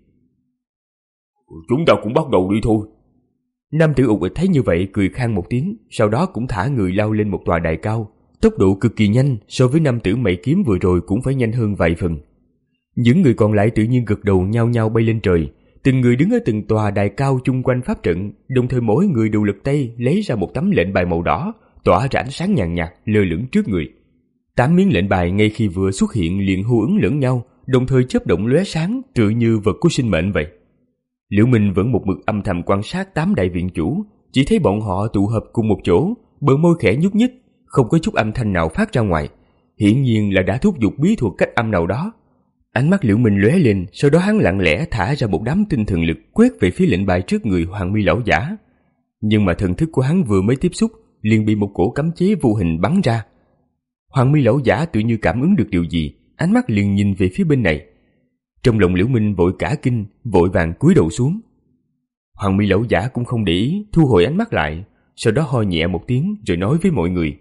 Chúng ta cũng bắt đầu đi thôi. Nam tử ục ịch thấy như vậy cười khan một tiếng, sau đó cũng thả người lao lên một tòa đài cao, tốc độ cực kỳ nhanh, so với nam tử mày kiếm vừa rồi cũng phải nhanh hơn vài phần. Những người còn lại tự nhiên gật đầu nhao nhao bay lên trời, từng người đứng ở từng tòa đài cao chung quanh pháp trận, đồng thời mỗi người đều lật tay lấy ra một tấm lệnh bài màu đỏ, tỏa ra ánh sáng nhàn nhạt lơ lửng trước người. Tám miếng lệnh bài ngay khi vừa xuất hiện liền hô ứng lẫn nhau, đồng thời chớp động lóe sáng, tựa như vật của sinh mệnh vậy. Liễu Minh vẫn một mực âm thầm quan sát tám đại viện chủ, chỉ thấy bọn họ tụ hợp cùng một chỗ, bờ môi khẽ nhúc nhích, không có chút âm thanh nào phát ra ngoài, hiển nhiên là đã thúc giục bí thuật cách âm nào đó. Ánh mắt Liễu Minh lóe lên, sau đó hắn lặng lẽ thả ra một đám tinh thần lực quét về phía lệnh bài trước người Hoàng Mi lão giả. Nhưng mà thần thức của hắn vừa mới tiếp xúc, liền bị một cổ cấm chế vô hình bắn ra. Hoàng Mi lão giả tự như cảm ứng được điều gì, ánh mắt liền nhìn về phía bên này. Trong lòng Liễu Minh vội cả kinh, vội vàng cúi đầu xuống. Hoàng Mi lão giả cũng không để ý, thu hồi ánh mắt lại, sau đó ho nhẹ một tiếng rồi nói với mọi người: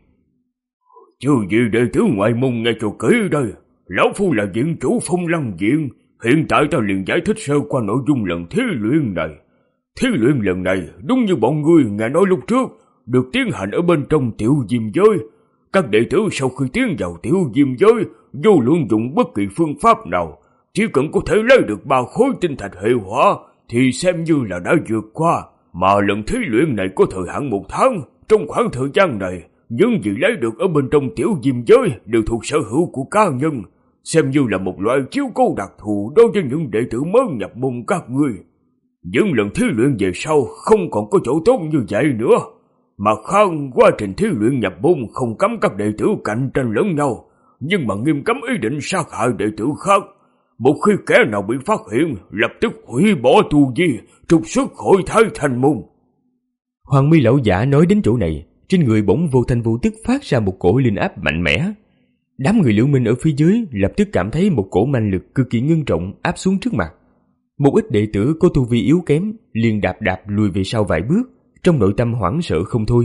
Chứ gì đệ tử ngoại môn nghe cho kỹ đây, lão phu là viện chủ Phong Lăng viện, hiện tại ta liền giải thích sơ qua nội dung lần thí luyện này. Thí luyện lần này đúng như bọn ngươi nghe nói lúc trước, được tiến hành ở bên trong tiểu diêm giới. Các đệ tử sau khi tiến vào tiểu diêm giới, vô luận dùng bất kỳ phương pháp nào, chỉ cần có thể lấy được ba khối tinh thạch hệ hỏa thì xem như là đã vượt qua. Mà lần thí luyện này có thời hạn một tháng, trong khoảng thời gian này những gì lấy được ở bên trong tiểu diêm giới đều thuộc sở hữu của cá nhân, xem như là một loại chiếu cố đặc thù đối với những đệ tử mới nhập môn các ngươi. Những lần thí luyện về sau không còn có chỗ tốt như vậy nữa. Mà khoan, quá trình thí luyện nhập môn không cấm các đệ tử cạnh tranh lẫn nhau, nhưng mà nghiêm cấm ý định sát hại đệ tử khác. Một khi kẻ nào bị phát hiện, lập tức hủy bỏ tu vi, trục xuất khỏi Thái Thanh môn. Hoàng Mi lão giả nói đến chỗ này, trên người bỗng vô thanh vô tức phát ra một cổ linh áp mạnh mẽ. Đám người Liễu Minh ở phía dưới lập tức cảm thấy một cổ manh lực cực kỳ ngưng trọng áp xuống trước mặt. Một ít đệ tử có tu vi yếu kém liền đạp đạp lùi về sau vài bước, trong nội tâm hoảng sợ không thôi.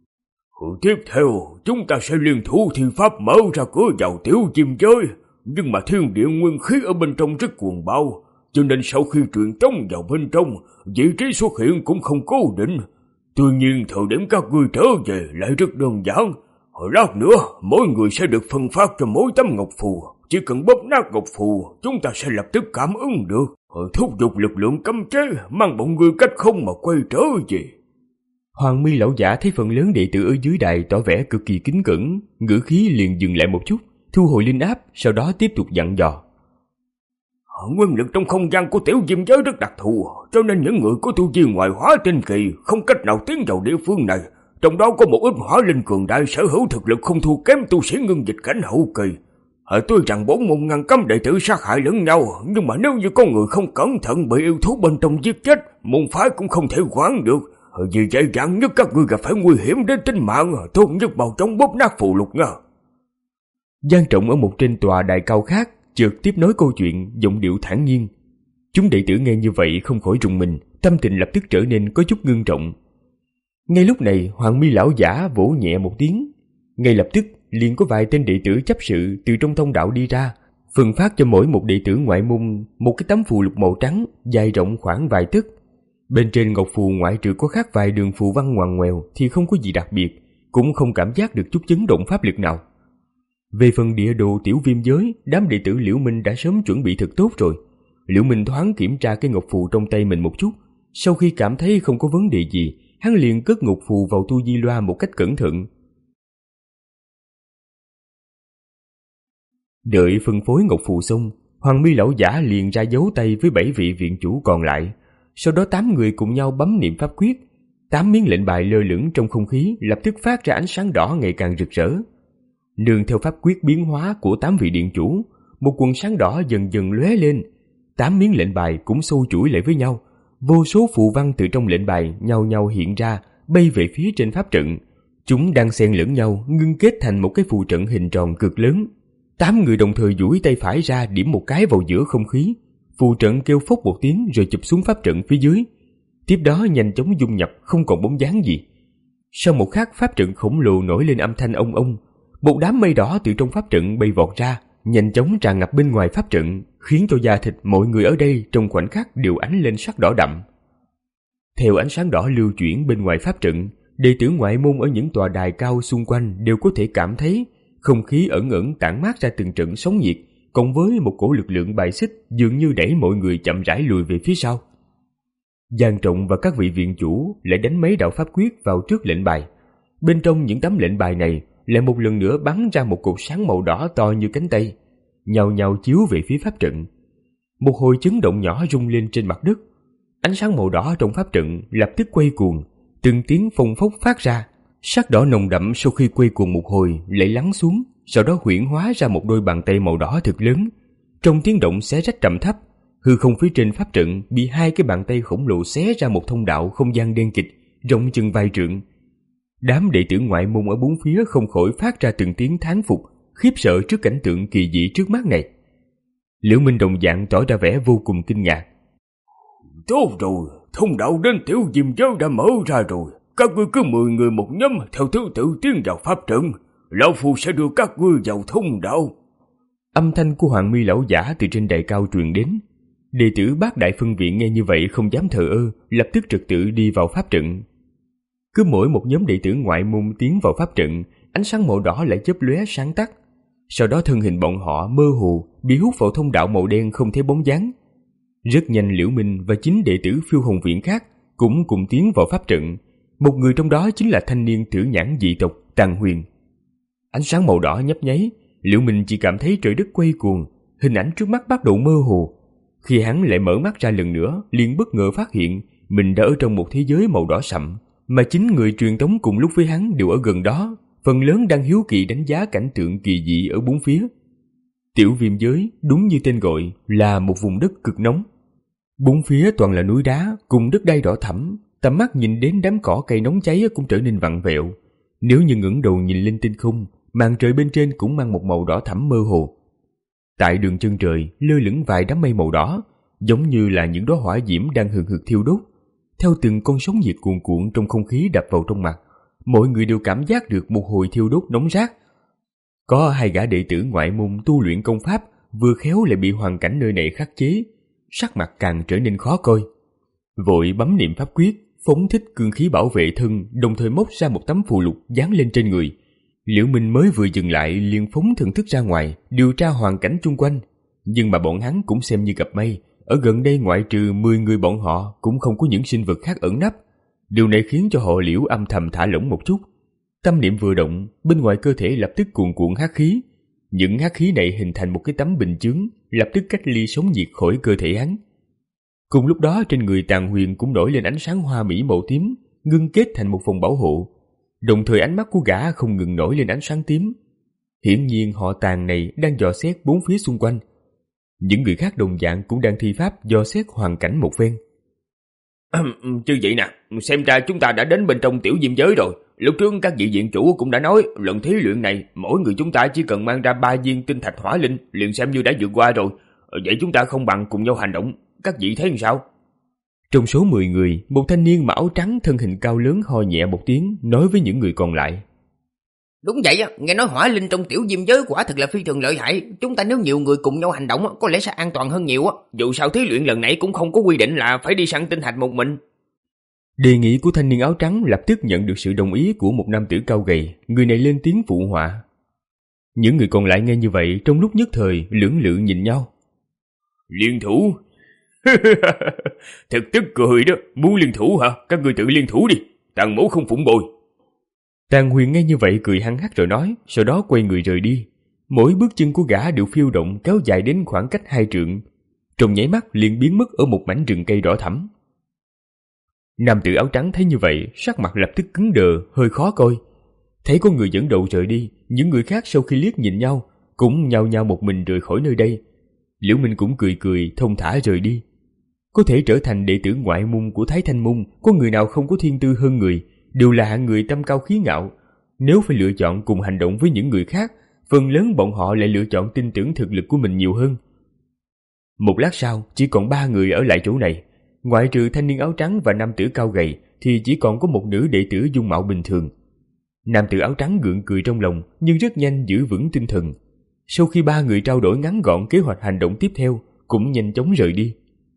Tiếp theo, chúng ta sẽ liên thủ thi pháp mở ra cửa vào tiểu diêm giới, nhưng mà thiên địa nguyên khí ở bên trong rất cuồng bạo, cho nên sau khi truyền tống vào bên trong, vị trí xuất hiện cũng không cố định. Tuy nhiên thời điểm các ngươi trở về lại rất đơn giản. Hồi lát nữa, mỗi người sẽ được phân phát cho mỗi tấm ngọc phù. Chỉ cần bóp nát ngọc phù, chúng ta sẽ lập tức cảm ứng được, thúc giục lực lượng cấm chế, mang bọn ngươi cách không mà quay trở về. Hoàng Mi lão giả thấy phần lớn đệ tử ở dưới đài tỏ vẻ cực kỳ kính cẩn, ngữ khí liền dừng lại một chút, thu hồi linh áp, sau đó tiếp tục dặn dò. Nguyên lực trong không gian của tiểu diêm giới rất đặc thù, cho nên những người có tu vi ngoại hóa tinh kỳ không cách nào tiến vào địa phương này. Trong đó có một ít hỏa linh cường đại sở hữu thực lực không thua kém tu sĩ ngưng dịch cảnh hậu kỳ. À, tuy rằng bốn môn ngăn cấm đệ tử sát hại lẫn nhau, nhưng mà nếu như có người không cẩn thận bị yêu thú bên trong giết chết, môn phái cũng không thể quản được. Vì vậy dạng nhất các ngươi gặp phải nguy hiểm đến tính mạng, tốt nhất bảo chống bóp nát phù lục nha. Giang Trọng ở một trên tòa đài cao khác chợt tiếp nối câu chuyện, giọng điệu thản nhiên. Chúng đệ tử nghe như vậy không khỏi rùng mình, tâm tình lập tức trở nên có chút ngưng trọng. Ngay lúc này, Hoàng Mi lão giả vỗ nhẹ một tiếng, ngay lập tức liền có vài tên đệ tử chấp sự từ trong thông đạo đi ra, phân phát cho mỗi một đệ tử ngoại môn một cái tấm phù lục màu trắng dài rộng khoảng vài tấc. Bên trên ngọc phù ngoại trừ có khắc vài đường phù văn ngoằn ngoèo thì không có gì đặc biệt, cũng không cảm giác được chút chấn động pháp lực nào. Về phần địa đồ tiểu viêm giới, đám đệ tử Liễu Minh đã sớm chuẩn bị thật tốt rồi. Liễu Minh thoáng kiểm tra cái ngọc phù trong tay mình một chút, Sau khi cảm thấy không có vấn đề gì, hắn liền cất ngục phù vào tu di loa một cách cẩn thận. Đợi phân phối ngọc phù xong, Hoàng Mi lão giả liền ra dấu tay với bảy vị viện chủ còn lại. Sau đó tám người cùng nhau bấm niệm pháp quyết. Tám miếng lệnh bài lơ lửng trong không khí lập tức phát ra ánh sáng đỏ ngày càng rực rỡ. Nương theo pháp quyết biến hóa của tám vị điện chủ, một quần sáng đỏ dần dần lóe lên. Tám miếng lệnh bài cũng xô chuỗi lại với nhau. Vô số phù văn từ trong lệnh bài nhau nhau hiện ra, bay về phía trên pháp trận. Chúng đang xen lẫn nhau, ngưng kết thành một cái phù trận hình tròn cực lớn. Tám người đồng thời duỗi tay phải ra điểm một cái vào giữa không khí. Phù trận kêu phốc một tiếng rồi chụp xuống pháp trận phía dưới. Tiếp đó nhanh chóng dung nhập, không còn bóng dáng gì. Sau một khắc, pháp trận khổng lồ nổi lên âm thanh ông ông. Một đám mây đỏ từ trong pháp trận bay vọt ra, nhanh chóng tràn ngập bên ngoài pháp trận, khiến cho da thịt mọi người ở đây trong khoảnh khắc đều ánh lên sắc đỏ đậm. Theo ánh sáng đỏ lưu chuyển bên ngoài pháp trận, đệ tử ngoại môn ở những tòa đài cao xung quanh đều có thể cảm thấy không khí ẩn ẩn tản mát ra từng trận sóng nhiệt, cộng với một cổ lực lượng bài xích dường như đẩy mọi người chậm rãi lùi về phía sau. Giang Trọng và các vị viện chủ lại đánh mấy đạo pháp quyết vào trước lệnh bài. Bên trong những tấm lệnh bài này lại một lần nữa bắn ra một cột sáng màu đỏ to như cánh tay, nhào nhào chiếu về phía pháp trận. Một hồi chấn động nhỏ rung lên trên mặt đất. Ánh sáng màu đỏ trong pháp trận lập tức quay cuồng, từng tiếng phông phốc phát ra. Sắc đỏ nồng đậm sau khi quay cuồng một hồi lại lắng xuống, sau đó huyễn hóa ra một đôi bàn tay màu đỏ thực lớn. Trong tiếng động xé rách trầm thấp, hư không phía trên pháp trận bị hai cái bàn tay khổng lồ xé ra một thông đạo không gian đen kịt, rộng chừng vài trượng. Đám đệ tử ngoại môn ở bốn phía không khỏi phát ra từng tiếng thán phục, khiếp sợ trước cảnh tượng kỳ dị trước mắt này. Liễu Minh đồng dạng tỏ ra vẻ vô cùng kinh ngạc. Tốt rồi, thông đạo đến tiểu diêm giới đã mở ra rồi. Các ngươi cứ mười người một nhóm theo thứ tự tiến vào pháp trận. Lão Phu sẽ đưa các ngươi vào thông đạo. Âm thanh của Hoàng Mi lão giả từ trên đài cao truyền đến. Đệ tử Bát Đại Phân Viện nghe như vậy không dám thờ ơ, lập tức trật tự đi vào pháp trận. Cứ mỗi một nhóm đệ tử ngoại môn tiến vào pháp trận, ánh sáng màu đỏ lại chớp lóe sáng tắt. Sau đó thân hình bọn họ mơ hồ bị hút vào thông đạo màu đen không thấy bóng dáng. Rất nhanh Liễu Minh và chín đệ tử Phiêu Hồn Viện khác cũng cùng tiến vào pháp trận. Một người trong đó chính là thanh niên Tử Nhãn dị tộc Tàn Huyền. Ánh sáng màu đỏ nhấp nháy, Liễu Minh chỉ cảm thấy trời đất quay cuồng, hình ảnh trước mắt bắt đầu mơ hồ. Khi hắn lại mở mắt ra lần nữa, liền bất ngờ phát hiện mình đã ở trong một thế giới màu đỏ sậm, mà chính người truyền tống cùng lúc với hắn đều ở gần đó, phần lớn đang hiếu kỳ đánh giá cảnh tượng kỳ dị ở bốn phía. Tiểu Viêm giới đúng như tên gọi là một vùng đất cực nóng. Bốn phía toàn là núi đá cùng đất đai đỏ thẫm, tầm mắt nhìn đến đám cỏ cây nóng cháy cũng trở nên vặn vẹo. Nếu như ngẩng đầu nhìn lên tinh không, màn trời bên trên cũng mang một màu đỏ thẫm mơ hồ. Tại đường chân trời lơ lửng vài đám mây màu đỏ, giống như là những đóa hỏa diễm đang hừng hực thiêu đốt. Theo từng con sóng nhiệt cuồn cuộn trong không khí đập vào trong mặt, mọi người đều cảm giác được một hồi thiêu đốt nóng rát. Có hai gã đệ tử ngoại môn tu luyện công pháp vừa khéo lại bị hoàn cảnh nơi này khắc chế, sắc mặt càng trở nên khó coi. Vội bấm niệm pháp quyết, phóng thích cương khí bảo vệ thân, đồng thời móc ra một tấm phù lục dán lên trên người. Liễu Minh mới vừa dừng lại liền phóng thần thức ra ngoài điều tra hoàn cảnh chung quanh, nhưng mà bọn hắn cũng xem như gặp may. Ở gần đây ngoại trừ mười người bọn họ cũng không có những sinh vật khác ẩn nấp. Điều này khiến cho họ Liễu âm thầm thả lỏng một chút. Tâm niệm vừa động, bên ngoài cơ thể lập tức cuồn cuộn hắc khí. Những hắc khí này hình thành một cái tấm bình chướng, lập tức cách ly sóng nhiệt khỏi cơ thể hắn. Cùng lúc đó trên người Tàn Huyền cũng nổi lên ánh sáng hoa mỹ màu tím, ngưng kết thành một vòng bảo hộ. Đồng thời ánh mắt của gã không ngừng nổi lên ánh sáng tím. Hiển nhiên họ Tàn này đang dò xét bốn phía xung quanh. Những người khác đồng dạng cũng đang thi pháp dò xét hoàn cảnh một phen. Chứ vậy nè, xem ra chúng ta đã đến bên trong tiểu diêm giới rồi. Lúc trước các vị viện chủ cũng đã nói, lần thí luyện này mỗi người chúng ta chỉ cần mang ra ba viên tinh thạch hỏa linh liền xem như đã vượt qua rồi. Vậy chúng ta không bằng cùng nhau hành động, các vị thấy làm sao? Trong số mười người, một thanh niên mặc áo trắng thân hình cao lớn ho nhẹ một tiếng nói với những người còn lại. Đúng vậy, nghe nói hỏa linh trong tiểu diêm giới quả thực là phi thường lợi hại. Chúng ta nếu nhiều người cùng nhau hành động có lẽ sẽ an toàn hơn nhiều. Dù sao thí luyện lần này cũng không có quy định là phải đi săn tinh thạch một mình. Đề nghị của thanh niên áo trắng lập tức nhận được sự đồng ý của một nam tử cao gầy. Người này lên tiếng phụ họa. Những người còn lại nghe như vậy trong lúc nhất thời lưỡng lự nhìn nhau. Liên thủ, Thật tức cười đó, muốn liên thủ hả? Các người tự liên thủ đi, Tàng mẫu không phụng bồi. Tàng Huyền nghe như vậy cười hăng hắc rồi nói, sau đó quay người rời đi. Mỗi bước chân của gã đều phiêu động kéo dài đến khoảng cách hai trượng, trong nháy mắt liền biến mất ở một mảnh rừng cây đỏ thẫm. Nam tử áo trắng thấy như vậy, sắc mặt lập tức cứng đờ, hơi khó coi. Thấy có người dẫn đầu rời đi, những người khác sau khi liếc nhìn nhau cũng nhao nhao một mình rời khỏi nơi đây. Liễu Minh cũng cười cười thông thả rời đi. Có thể trở thành đệ tử ngoại môn của Thái Thanh môn, có người nào không có thiên tư hơn người, đều là hạng người tâm cao khí ngạo. Nếu phải lựa chọn cùng hành động với những người khác, phần lớn bọn họ lại lựa chọn tin tưởng thực lực của mình nhiều hơn. Một lát sau, chỉ còn ba người ở lại chỗ này. Ngoại trừ thanh niên áo trắng và nam tử cao gầy thì chỉ còn có một nữ đệ tử dung mạo bình thường. Nam tử áo trắng gượng cười trong lòng nhưng rất nhanh giữ vững tinh thần. Sau khi ba người trao đổi ngắn gọn kế hoạch hành động tiếp theo, cũng nhanh chóng rời đi.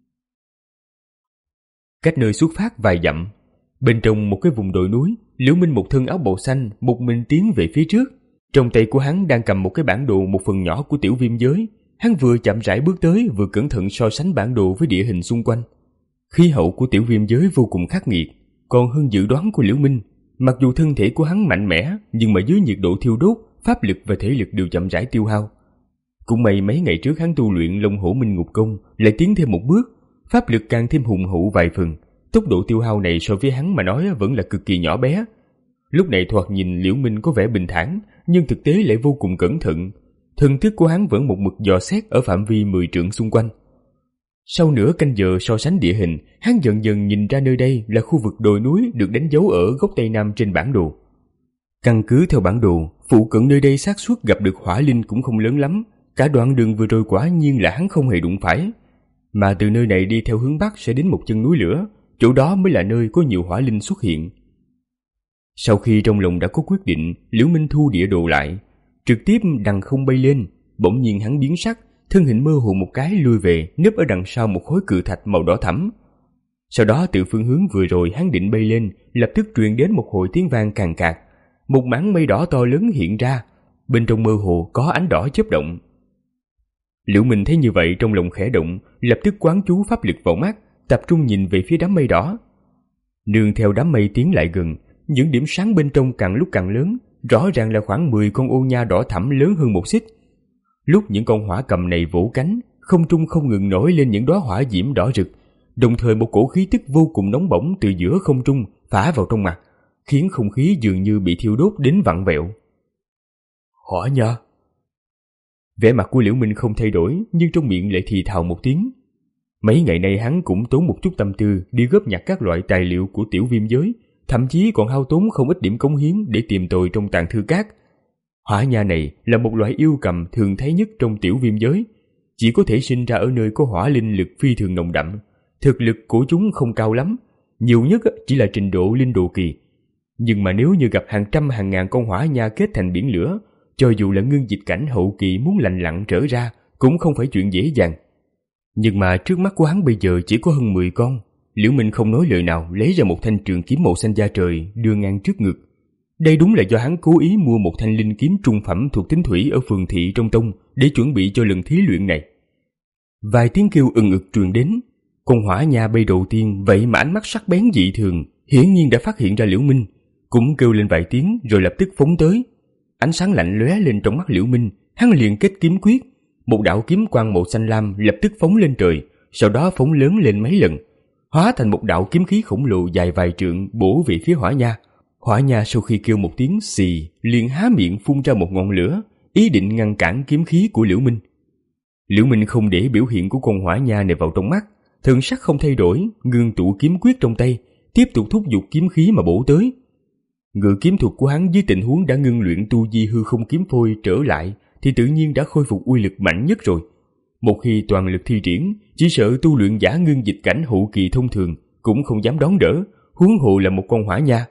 Cách nơi xuất phát vài dặm, bên trong một cái vùng đồi núi, Liễu Minh một thân áo bào xanh một mình tiến về phía trước. Trong tay của hắn đang cầm một cái bản đồ một phần nhỏ của tiểu viêm giới. Hắn vừa chậm rãi bước tới vừa cẩn thận so sánh bản đồ với địa hình xung quanh. Khí hậu của tiểu viêm giới vô cùng khắc nghiệt, còn hơn dự đoán của Liễu Minh. Mặc dù thân thể của hắn mạnh mẽ, nhưng mà dưới nhiệt độ thiêu đốt, pháp lực và thể lực đều chậm rãi tiêu hao. Cũng may mấy ngày trước hắn tu luyện Long Hổ Minh Ngục Công lại tiến thêm một bước, pháp lực càng thêm hùng hậu vài phần. Tốc độ tiêu hao này so với hắn mà nói vẫn là cực kỳ nhỏ bé. Lúc này thoạt nhìn Liễu Minh có vẻ bình thản, nhưng thực tế lại vô cùng cẩn thận. Thần thức của hắn vẫn một mực dò xét ở phạm vi mười trượng xung quanh. Sau nửa canh giờ so sánh địa hình, hắn dần dần nhìn ra nơi đây là khu vực đồi núi được đánh dấu ở góc tây nam trên bản đồ. Căn cứ theo bản đồ, phụ cận nơi đây xác suất gặp được hỏa linh cũng không lớn lắm. Cả đoạn đường vừa rồi quả nhiên là hắn không hề đụng phải. Mà từ nơi này đi theo hướng bắc sẽ đến một chân núi lửa, chỗ đó mới là nơi có nhiều hỏa linh xuất hiện. Sau khi trong lòng đã có quyết định, Liễu Minh thu địa đồ lại, trực tiếp đằng không bay lên. Bỗng nhiên hắn biến sắc, thân hình mơ hồ một cái lùi về, nấp ở đằng sau một khối cự thạch màu đỏ thẫm. Sau đó từ phương hướng vừa rồi hắn định bay lên, lập tức truyền đến một hồi tiếng vang càn cạt. Một mảng mây đỏ to lớn hiện ra, bên trong mơ hồ có ánh đỏ chớp động. Liễu Minh thấy như vậy trong lòng khẽ động, lập tức quán chú pháp lực vào mắt, tập trung nhìn về phía đám mây đỏ. Nương theo đám mây tiến lại gần, những điểm sáng bên trong càng lúc càng lớn, rõ ràng là khoảng mười con ô nha đỏ thẫm lớn hơn một xích. Lúc những con hỏa cầm này vỗ cánh, không trung không ngừng nổi lên những đóa hỏa diễm đỏ rực, đồng thời một cổ khí tức vô cùng nóng bỏng từ giữa không trung phả vào trong mặt, khiến không khí dường như bị thiêu đốt đến vặn vẹo. Hỏa nha! Vẻ mặt của Liễu Minh không thay đổi, nhưng trong miệng lại thì thào một tiếng. Mấy ngày nay hắn cũng tốn một chút tâm tư đi góp nhặt các loại tài liệu của tiểu viêm giới, thậm chí còn hao tốn không ít điểm cống hiến để tìm tòi trong tàng thư các. Hỏa nha này là một loại yêu cầm thường thấy nhất trong tiểu viêm giới, chỉ có thể sinh ra ở nơi có hỏa linh lực phi thường nồng đậm. Thực lực của chúng không cao lắm, nhiều nhất chỉ là trình độ linh đồ kỳ. Nhưng mà nếu như gặp hàng trăm hàng ngàn con hỏa nha kết thành biển lửa, cho dù là ngưng dịch cảnh hậu kỳ muốn lành lặn trở ra cũng không phải chuyện dễ dàng. Nhưng mà trước mắt của hắn bây giờ chỉ có hơn mười con. Liễu Minh không nói lời nào, lấy ra một thanh trường kiếm màu xanh da trời đưa ngang trước ngực. Đây đúng là do hắn cố ý mua một thanh linh kiếm trung phẩm thuộc tính thủy ở phường thị trong tông để chuẩn bị cho lần thí luyện này. Vài tiếng kêu ừng ực truyền đến. Con hỏa nha bay đầu tiên vậy mà ánh mắt sắc bén dị thường, hiển nhiên đã phát hiện ra Liễu Minh, cũng kêu lên vài tiếng rồi lập tức phóng tới. Ánh sáng lạnh lóe lên trong mắt Liễu Minh, hắn liền kết kiếm quyết, một đạo kiếm quang màu xanh lam lập tức phóng lên trời, sau đó phóng lớn lên mấy lần, hóa thành một đạo kiếm khí khổng lồ dài vài trượng bổ về phía hỏa nha. Hỏa nha sau khi kêu một tiếng xì, liền há miệng phun ra một ngọn lửa, ý định ngăn cản kiếm khí của Liễu Minh. Liễu Minh không để biểu hiện của con hỏa nha này vào trong mắt, thần sắc không thay đổi, ngưng tụ kiếm quyết trong tay, tiếp tục thúc giục kiếm khí mà bổ tới. Ngự kiếm thuật của hắn dưới tình huống đã ngưng luyện tu di hư không kiếm phôi trở lại thì tự nhiên đã khôi phục uy lực mạnh nhất rồi. Một khi toàn lực thi triển, chỉ sợ tu luyện giả ngưng dịch cảnh hậu kỳ thông thường cũng không dám đón đỡ, huống hộ là một con hỏa nha.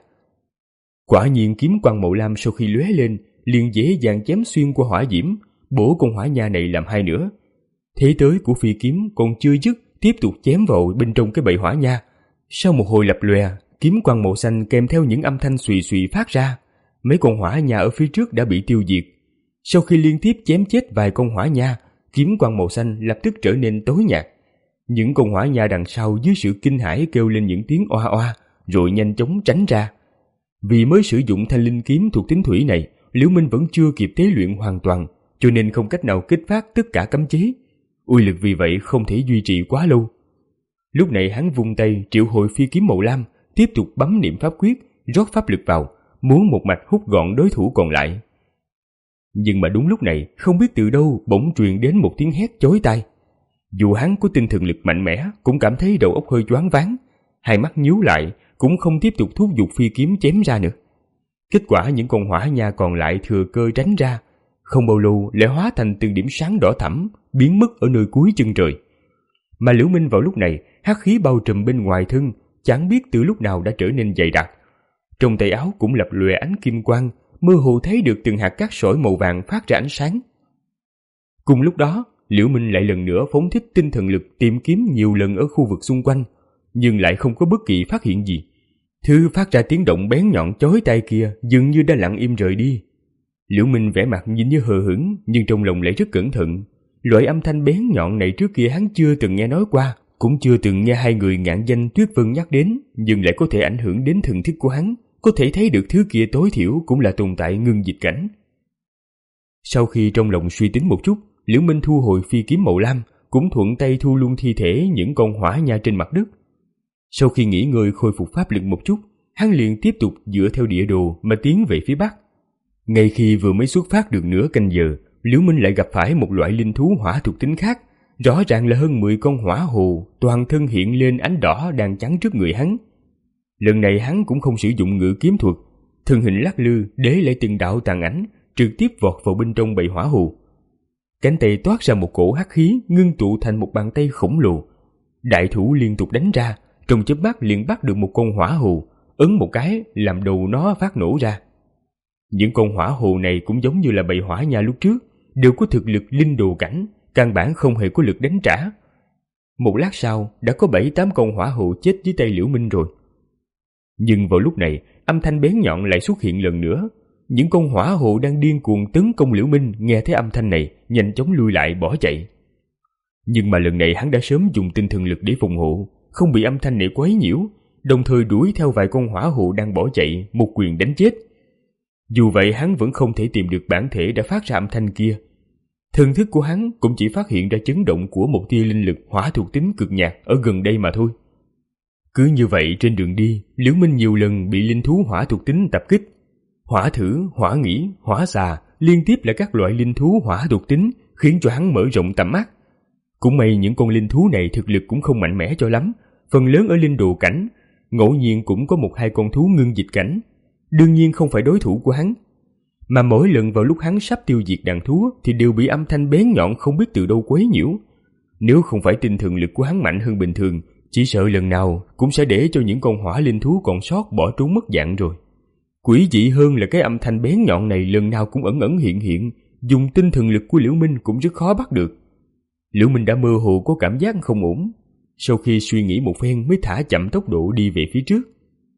Quả nhiên kiếm quang màu lam sau khi lóe lên liền dễ dàng chém xuyên qua hỏa diễm, bổ con hỏa nha này làm hai nửa. Thế tới của phi kiếm còn chưa dứt, tiếp tục chém vào bên trong cái bầy hỏa nha. Sau một hồi lập lòe, kiếm quang màu xanh kèm theo những âm thanh xùy xùy phát ra, mấy con hỏa nha ở phía trước đã bị tiêu diệt. Sau khi liên tiếp chém chết vài con hỏa nha, kiếm quang màu xanh lập tức trở nên tối nhạt. Những con hỏa nha đằng sau dưới sự kinh hãi kêu lên những tiếng oa oa, rồi nhanh chóng tránh ra. Vì mới sử dụng thanh linh kiếm thuộc tính thủy này, Liễu Minh vẫn chưa kịp tế luyện hoàn toàn, cho nên không cách nào kích phát tất cả cấm chế. Uy lực vì vậy không thể duy trì quá lâu. Lúc này hắn vung tay triệu hồi phi kiếm màu lam, tiếp tục bấm niệm pháp quyết, rót pháp lực vào, muốn một mạch hút gọn đối thủ còn lại. Nhưng mà đúng lúc này, không biết từ đâu bỗng truyền đến một tiếng hét chói tai. Dù hắn có tinh thần lực mạnh mẽ, cũng cảm thấy đầu óc hơi choáng váng, hai mắt nhíu lại, cũng không tiếp tục thúc giục phi kiếm chém ra nữa. Kết quả những con hỏa nha còn lại thừa cơ tránh ra, không bao lâu lại hóa thành từng điểm sáng đỏ thẫm, biến mất ở nơi cuối chân trời. Mà Liễu Minh vào lúc này, hắc khí bao trùm bên ngoài thân, chẳng biết từ lúc nào đã trở nên dày đặc. Trong tay áo cũng lập lòe ánh kim quang, mơ hồ thấy được từng hạt cát sỏi màu vàng phát ra ánh sáng. Cùng lúc đó, Liễu Minh lại lần nữa phóng thích tinh thần lực tìm kiếm nhiều lần ở khu vực xung quanh, nhưng lại không có bất kỳ phát hiện gì. Thứ phát ra tiếng động bén nhọn chói tai kia dường như đã lặng im rời đi. Liễu Minh vẻ mặt nhìn như hờ hững, nhưng trong lòng lại rất cẩn thận. Loại âm thanh bén nhọn này trước kia hắn chưa từng nghe nói qua, cũng chưa từng nghe hai người ngạn danh Tuyết Vân nhắc đến, nhưng lại có thể ảnh hưởng đến thần thức của hắn, có thể thấy được thứ kia tối thiểu cũng là tồn tại ngưng dịch cảnh. Sau khi trong lòng suy tính một chút, Liễu Minh thu hồi phi kiếm màu lam, cũng thuận tay thu luôn thi thể những con hỏa nha trên mặt đất. Sau khi nghỉ ngơi khôi phục pháp lực một chút, hắn liền tiếp tục dựa theo địa đồ mà tiến về phía bắc. Ngay khi vừa mới xuất phát được nửa canh giờ, Liễu Minh lại gặp phải một loại linh thú hỏa thuộc tính khác, rõ ràng là hơn mười con hỏa hồ, toàn thân hiện lên ánh đỏ đang chắn trước người hắn. Lần này hắn cũng không sử dụng ngự kiếm thuật, thân hình lắc lư để lại từng đạo tàn ảnh, trực tiếp vọt vào bên trong bầy hỏa hồ. Cánh tay toát ra một cổ hắc khí ngưng tụ thành một bàn tay khổng lồ. Đại thủ liên tục đánh ra, trong chớp mắt liền bắt được một con hỏa hồ, ấn một cái làm đầu nó phát nổ ra. Những con hỏa hồ này cũng giống như là bầy hỏa nha lúc trước, đều có thực lực linh đồ cảnh, căn bản không hề có lực đánh trả. Một lát sau, đã có bảy tám con hỏa hồ chết dưới tay Liễu Minh rồi. Nhưng vào lúc này, âm thanh bén nhọn lại xuất hiện lần nữa. Những con hỏa hồ đang điên cuồng tấn công Liễu Minh nghe thấy âm thanh này, nhanh chóng lui lại bỏ chạy. Nhưng mà lần này hắn đã sớm dùng tinh thần lực để phòng hộ, không bị âm thanh này quấy nhiễu, đồng thời đuổi theo vài con hỏa hồ đang bỏ chạy, một quyền đánh chết. Dù vậy hắn vẫn không thể tìm được bản thể đã phát ra âm thanh kia. Thần thức của hắn cũng chỉ phát hiện ra chấn động của một tia linh lực hỏa thuộc tính cực nhạt ở gần đây mà thôi. Cứ như vậy trên đường đi, Liễu Minh nhiều lần bị linh thú hỏa thuộc tính tập kích. Hỏa thử, hỏa nghỉ, hỏa xà liên tiếp là các loại linh thú hỏa thuộc tính, khiến cho hắn mở rộng tầm mắt. Cũng may những con linh thú này thực lực cũng không mạnh mẽ cho lắm, phần lớn ở linh đồ cảnh, ngẫu nhiên cũng có một hai con thú ngưng dịch cảnh, đương nhiên không phải đối thủ của hắn. Mà mỗi lần vào lúc hắn sắp tiêu diệt đàn thú thì đều bị âm thanh bén nhọn không biết từ đâu quấy nhiễu. Nếu không phải tinh thần lực của hắn mạnh hơn bình thường, chỉ sợ lần nào cũng sẽ để cho những con hỏa linh thú còn sót bỏ trốn mất dạng rồi. Quỷ dị hơn là cái âm thanh bén nhọn này lần nào cũng ẩn ẩn hiện hiện, dùng tinh thần lực của Liễu Minh cũng rất khó bắt được. Liễu Minh đã mơ hồ có cảm giác không ổn, sau khi suy nghĩ một phen mới thả chậm tốc độ đi về phía trước.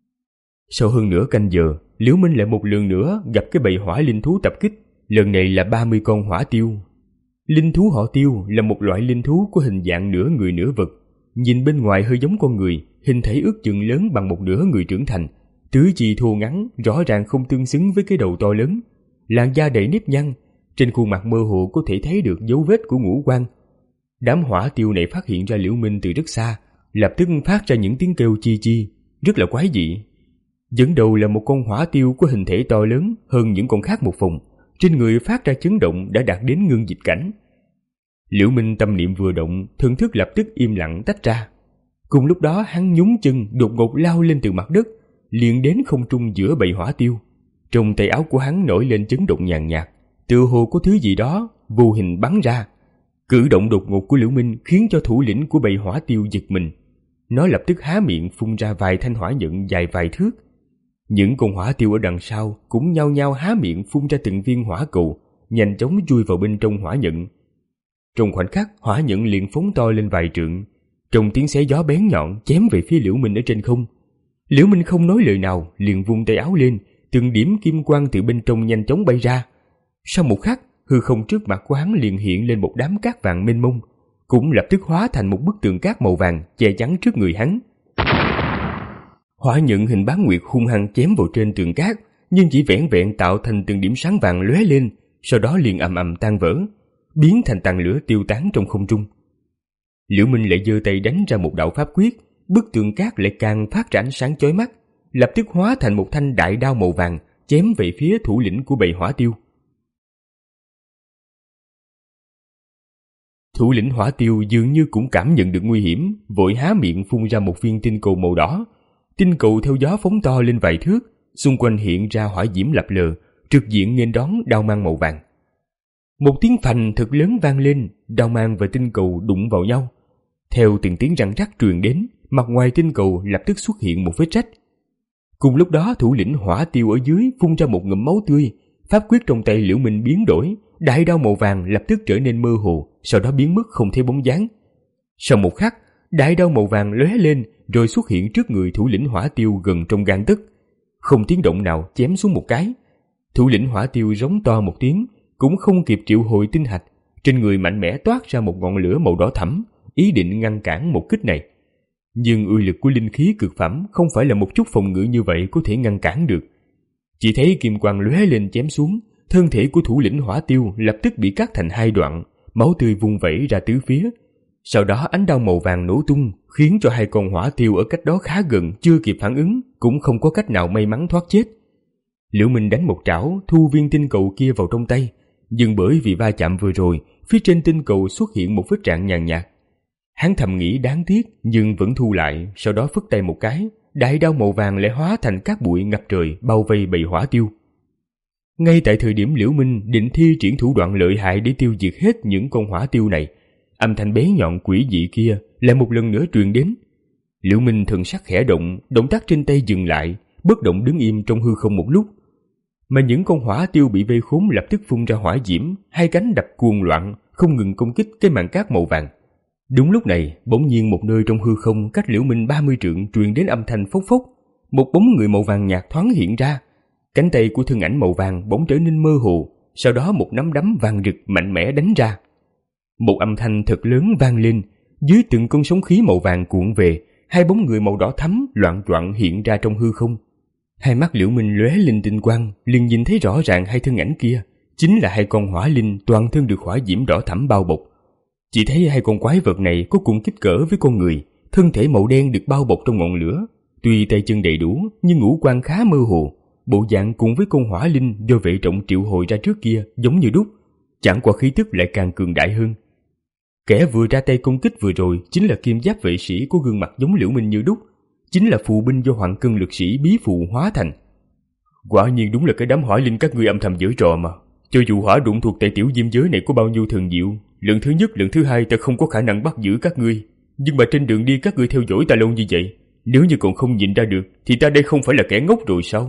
Sau hơn nửa canh giờ, Liễu Minh lại một lần nữa gặp cái bầy hỏa linh thú tập kích, lần này là ba mươi con hỏa tiêu. Linh thú họ Tiêu là một loại linh thú có hình dạng nửa người nửa vật, nhìn bên ngoài hơi giống con người, hình thể ước chừng lớn bằng một nửa người trưởng thành, tứ chi thô ngắn, rõ ràng không tương xứng với cái đầu to lớn, làn da đầy nếp nhăn, trên khuôn mặt mơ hồ có thể thấy được dấu vết của ngũ quan. Đám hỏa tiêu này phát hiện ra Liễu Minh từ rất xa, lập tức phát ra những tiếng kêu chi chi, rất là quái dị. Dẫn đầu là một con hỏa tiêu có hình thể to lớn hơn những con khác một phần, trên người phát ra chấn động đã đạt đến ngưng dịch cảnh. Liễu Minh tâm niệm vừa động, thần thức lập tức im lặng tách ra. Cùng lúc đó hắn nhún chân đột ngột lao lên từ mặt đất, liền đến không trung giữa bầy hỏa tiêu. Trong tay áo của hắn nổi lên chấn động nhàn nhạt, tựa hồ có thứ gì đó vô hình bắn ra. Cử động đột ngột của Liễu Minh khiến cho thủ lĩnh của bầy hỏa tiêu giật mình. Nó lập tức há miệng phun ra vài thanh hỏa nhận dài vài thước. Những con hỏa tiêu ở đằng sau cũng nhao nhao há miệng phun ra từng viên hỏa cầu, nhanh chóng chui vào bên trong hỏa nhận. Trong khoảnh khắc, hỏa nhận liền phóng to lên vài trượng, trong tiếng xé gió bén nhọn chém về phía Liễu Minh ở trên không. Liễu Minh không nói lời nào, liền vung tay áo lên, từng điểm kim quang từ bên trong nhanh chóng bay ra. Sau một khắc, hư không trước mặt của hắn liền hiện lên một đám cát vàng mênh mông, cũng lập tức hóa thành một bức tường cát màu vàng che chắn trước người hắn. Hỏa nhận hình bán nguyệt hung hăng chém vào trên tường cát, nhưng chỉ vẻn vẹn tạo thành từng điểm sáng vàng lóe lên, sau đó liền ầm ầm tan vỡ, biến thành tàn lửa tiêu tán trong không trung. Liễu Minh lại giơ tay đánh ra một đạo pháp quyết, bức tường cát lại càng phát ra ánh sáng chói mắt, lập tức hóa thành một thanh đại đao màu vàng chém về phía thủ lĩnh của bầy hỏa tiêu. Thủ lĩnh hỏa tiêu dường như cũng cảm nhận được nguy hiểm, vội há miệng phun ra một viên tinh cầu màu đỏ. Tinh cầu theo gió phóng to lên vài thước, xung quanh hiện ra hỏa diễm lập lờ, trực diện nghênh đón đao mang màu vàng. Một tiếng phành thật lớn vang lên, đao mang và tinh cầu đụng vào nhau. Theo từng tiếng răng rắc truyền đến, mặt ngoài tinh cầu lập tức xuất hiện một vết rách. Cùng lúc đó, thủ lĩnh hỏa tiêu ở dưới phun ra một ngụm máu tươi, pháp quyết trong tay Liễu Minh biến đổi, đại đao màu vàng lập tức trở nên mơ hồ, sau đó biến mất không thấy bóng dáng. Sau một khắc, đại đao màu vàng lóe lên rồi xuất hiện trước người thủ lĩnh hỏa tiêu gần trong gang tấc, không tiếng động nào chém xuống một cái. Thủ lĩnh hỏa tiêu rống to một tiếng, cũng không kịp triệu hồi tinh hạch, trên người mạnh mẽ toát ra một ngọn lửa màu đỏ thẫm, ý định ngăn cản một kích này. Nhưng uy lực của linh khí cực phẩm không phải là một chút phòng ngự như vậy có thể ngăn cản được. Chỉ thấy kim quang lóe lên chém xuống, thân thể của thủ lĩnh hỏa tiêu lập tức bị cắt thành hai đoạn, máu tươi vung vẩy ra tứ phía. Sau đó ánh đao màu vàng nổ tung, khiến cho hai con hỏa tiêu ở cách đó khá gần chưa kịp phản ứng, cũng không có cách nào may mắn thoát chết. Liễu Minh đánh một trảo thu viên tinh cầu kia vào trong tay, nhưng bởi vì va chạm vừa rồi, phía trên tinh cầu xuất hiện một vết rạn nhàn nhạt. Hắn thầm nghĩ đáng tiếc nhưng vẫn thu lại, sau đó phất tay một cái, đại đao màu vàng lại hóa thành cát bụi ngập trời bao vây bầy hỏa tiêu. Ngay tại thời điểm Liễu Minh định thi triển thủ đoạn lợi hại để tiêu diệt hết những con hỏa tiêu này, âm thanh bé nhọn quỷ dị kia lại một lần nữa truyền đến. Liễu Minh thần sắc khẽ động, động tác trên tay dừng lại, bất động đứng im trong hư không một lúc. Mà những con hỏa tiêu bị vây khốn lập tức phun ra hỏa diễm, hai cánh đập cuồng loạn, không ngừng công kích cái màn cát màu vàng. Đúng lúc này, bỗng nhiên một nơi trong hư không cách Liễu Minh ba mươi trượng truyền đến âm thanh phốc phốc, một bóng người màu vàng nhạt thoáng hiện ra. Cánh tay của thân ảnh màu vàng bỗng trở nên mơ hồ, sau đó một nắm đấm vàng rực mạnh mẽ đánh ra. Một âm thanh thật lớn vang lên, dưới từng con sóng khí màu vàng cuộn về, hai bóng người màu đỏ thắm loạng choạng hiện ra trong hư không. Hai mắt Liễu Minh lóe lên tinh quang, liền nhìn thấy rõ ràng hai thân ảnh kia chính là hai con hỏa linh toàn thân được hỏa diễm đỏ thẫm bao bọc. Chỉ thấy hai con quái vật này có cùng kích cỡ với con người, thân thể màu đen được bao bọc trong ngọn lửa, tuy tay chân đầy đủ nhưng ngũ quan khá mơ hồ, bộ dạng cùng với con hỏa linh do vệ trọng triệu hồi ra trước kia giống như đúc, chẳng qua khí tức lại càng cường đại hơn. Kẻ vừa ra tay công kích vừa rồi chính là kim giáp vệ sĩ có gương mặt giống Liễu Minh như đúc, chính là phù binh do hoàng cân lực sĩ bí phù hóa thành. Quả nhiên đúng là cái đám hỏa linh các ngươi âm thầm giở trò mà. Cho dù hỏa đụng thuộc tại tiểu diêm giới này có bao nhiêu thần diệu, lần thứ nhất, lần thứ hai ta không có khả năng bắt giữ các ngươi, nhưng mà trên đường đi các ngươi theo dõi ta lâu như vậy, nếu như còn không nhìn ra được thì ta đây không phải là kẻ ngốc rồi sao?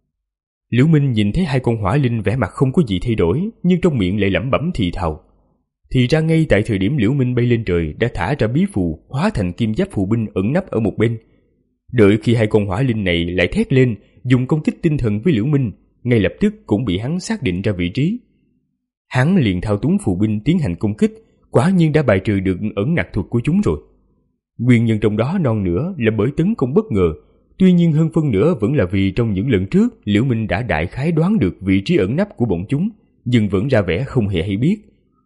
Liễu Minh nhìn thấy hai con hỏa linh vẻ mặt không có gì thay đổi, nhưng trong miệng lại lẩm bẩm thì thào. Thì ra ngay tại thời điểm Liễu Minh bay lên trời đã thả ra bí phù hóa thành kim giáp phù binh ẩn nấp ở một bên. Đợi khi hai con hỏa linh này lại thét lên dùng công kích tinh thần với Liễu Minh, ngay lập tức cũng bị hắn xác định ra vị trí. Hắn liền thao túng phù binh tiến hành công kích, quả nhiên đã bài trừ được ẩn nặc thuật của chúng rồi. Nguyên nhân trong đó non nữa là bởi tấn công bất ngờ, tuy nhiên hơn phân nữa vẫn là vì trong những lần trước Liễu Minh đã đại khái đoán được vị trí ẩn nấp của bọn chúng, nhưng vẫn ra vẻ không hề hay biết.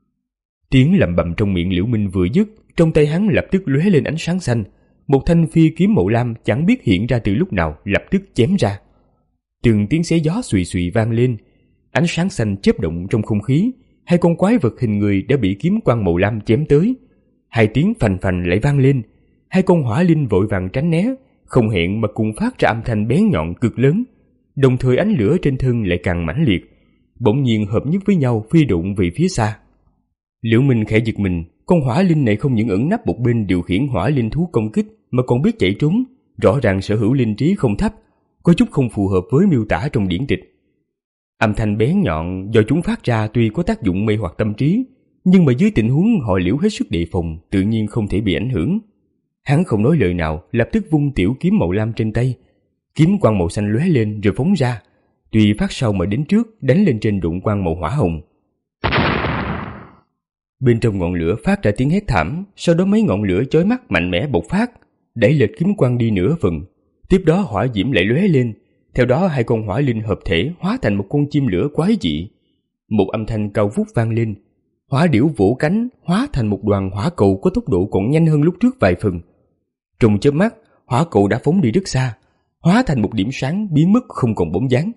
Tiếng lẩm bẩm trong miệng Liễu Minh vừa dứt, trong tay hắn lập tức lóe lên ánh sáng xanh, một thanh phi kiếm màu lam chẳng biết hiện ra từ lúc nào lập tức chém ra. Từng tiếng xé gió xùy xùy vang lên, ánh sáng xanh chớp động trong không khí, hai con quái vật hình người đã bị kiếm quang màu lam chém tới. Hai tiếng phành phành lại vang lên, hai con hỏa linh vội vàng tránh né, không hẹn mà cùng phát ra âm thanh bén nhọn cực lớn, đồng thời ánh lửa trên thân lại càng mãnh liệt, bỗng nhiên hợp nhất với nhau phi đụng về phía xa. Liễu Minh khẽ giật mình, con hỏa linh này không những ẩn nấp một bên điều khiển hỏa linh thú công kích mà còn biết chạy trốn, rõ ràng sở hữu linh trí không thấp, có chút không phù hợp với miêu tả trong điển tịch. Âm thanh bén nhọn do chúng phát ra tuy có tác dụng mê hoặc tâm trí, nhưng mà dưới tình huống họ Liễu hết sức đề phòng, tự nhiên không thể bị ảnh hưởng. Hắn không nói lời nào, lập tức vung tiểu kiếm màu lam trên tay, kiếm quang màu xanh lóe lên rồi phóng ra, tuy phát sau mà đến trước đánh lên trên đụng quang màu hỏa hồng. Bên trong ngọn lửa phát ra tiếng hét thảm, sau đó mấy ngọn lửa chói mắt mạnh mẽ bộc phát, đẩy lệch kiếm quang đi nửa phần. Tiếp đó hỏa diễm lại lóe lên, theo đó hai con hỏa linh hợp thể hóa thành một con chim lửa quái dị. Một âm thanh cao vút vang lên, hỏa điểu vỗ cánh hóa thành một đoàn hỏa cầu có tốc độ còn nhanh hơn lúc trước vài phần. Trong chớp mắt, hỏa cầu đã phóng đi rất xa, hóa thành một điểm sáng biến mất không còn bóng dáng.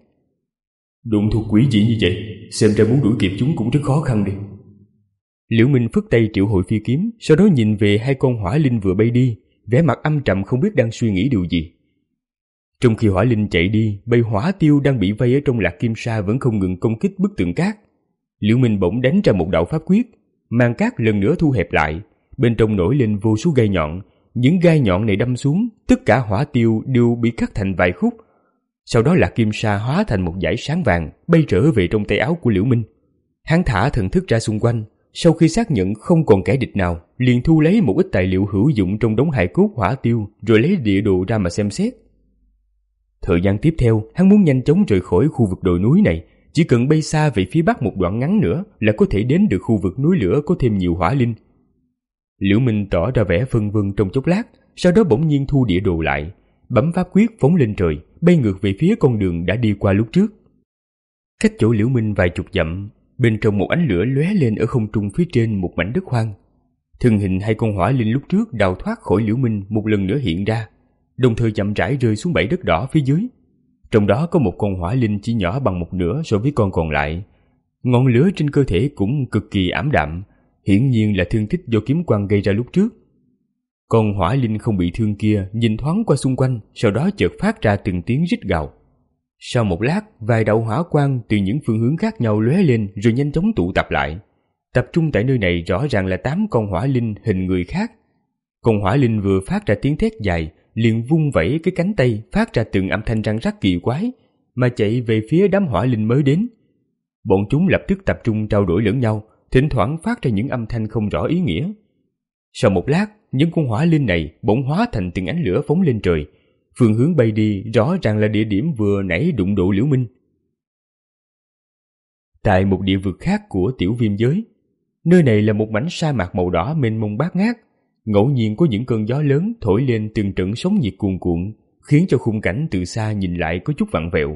Đụng thuộc quỷ dị như vậy, xem ra muốn đuổi kịp chúng cũng rất khó khăn đi. Liễu Minh phất tay triệu hồi phi kiếm, sau đó nhìn về hai con hỏa linh vừa bay đi, vẻ mặt âm trầm không biết đang suy nghĩ điều gì. Trong khi hỏa linh chạy đi, bầy hỏa tiêu đang bị vây ở trong lạc kim sa vẫn không ngừng công kích bức tượng cát. Liễu Minh bỗng đánh ra một đạo pháp quyết, màn cát lần nữa thu hẹp lại, bên trong nổi lên vô số gai nhọn. Những gai nhọn này đâm xuống, tất cả hỏa tiêu đều bị cắt thành vài khúc. Sau đó lạc kim sa hóa thành một dải sáng vàng bay trở về trong tay áo của Liễu Minh. Hắn thả thần thức ra xung quanh, sau khi xác nhận không còn kẻ địch nào, liền thu lấy một ít tài liệu hữu dụng trong đống hài cốt hỏa tiêu, rồi lấy địa đồ ra mà xem xét. Thời gian tiếp theo, hắn muốn nhanh chóng rời khỏi khu vực đồi núi này, chỉ cần bay xa về phía bắc một đoạn ngắn nữa là có thể đến được khu vực núi lửa có thêm nhiều hỏa linh. Liễu Minh tỏ ra vẻ phân vân trong chốc lát, sau đó bỗng nhiên thu địa đồ lại, bấm pháp quyết phóng lên trời, bay ngược về phía con đường đã đi qua lúc trước. Cách chỗ Liễu Minh vài chục dặm, bên trong một ánh lửa lóe lên ở không trung phía trên một mảnh đất hoang. Thân hình hai con hỏa linh lúc trước đào thoát khỏi Liễu Minh một lần nữa hiện ra, đồng thời chậm rãi rơi xuống bãi đất đỏ phía dưới. Trong đó có một con hỏa linh chỉ nhỏ bằng một nửa so với con còn lại. Ngọn lửa trên cơ thể cũng cực kỳ ảm đạm, hiển nhiên là thương tích do kiếm quang gây ra lúc trước. Con hỏa linh không bị thương kia nhìn thoáng qua xung quanh, sau đó chợt phát ra từng tiếng rít gào. Sau một lát, vài đạo hỏa quang từ những phương hướng khác nhau lóe lên rồi nhanh chóng tụ tập lại. Tập trung tại nơi này rõ ràng là tám con hỏa linh hình người khác. Con hỏa linh vừa phát ra tiếng thét dài, liền vung vẩy cái cánh tay phát ra từng âm thanh răng rắc kỳ quái, mà chạy về phía đám hỏa linh mới đến. Bọn chúng lập tức tập trung trao đổi lẫn nhau, thỉnh thoảng phát ra những âm thanh không rõ ý nghĩa. Sau một lát, những con hỏa linh này bỗng hóa thành từng ánh lửa phóng lên trời. Phương hướng bay đi rõ ràng là địa điểm vừa nãy đụng độ Liễu Minh. Tại một địa vực khác của tiểu viêm giới, nơi này là một mảnh sa mạc màu đỏ mênh mông bát ngát. Ngẫu nhiên có những cơn gió lớn thổi lên từng trận sóng nhiệt cuồn cuộn, khiến cho khung cảnh từ xa nhìn lại có chút vặn vẹo.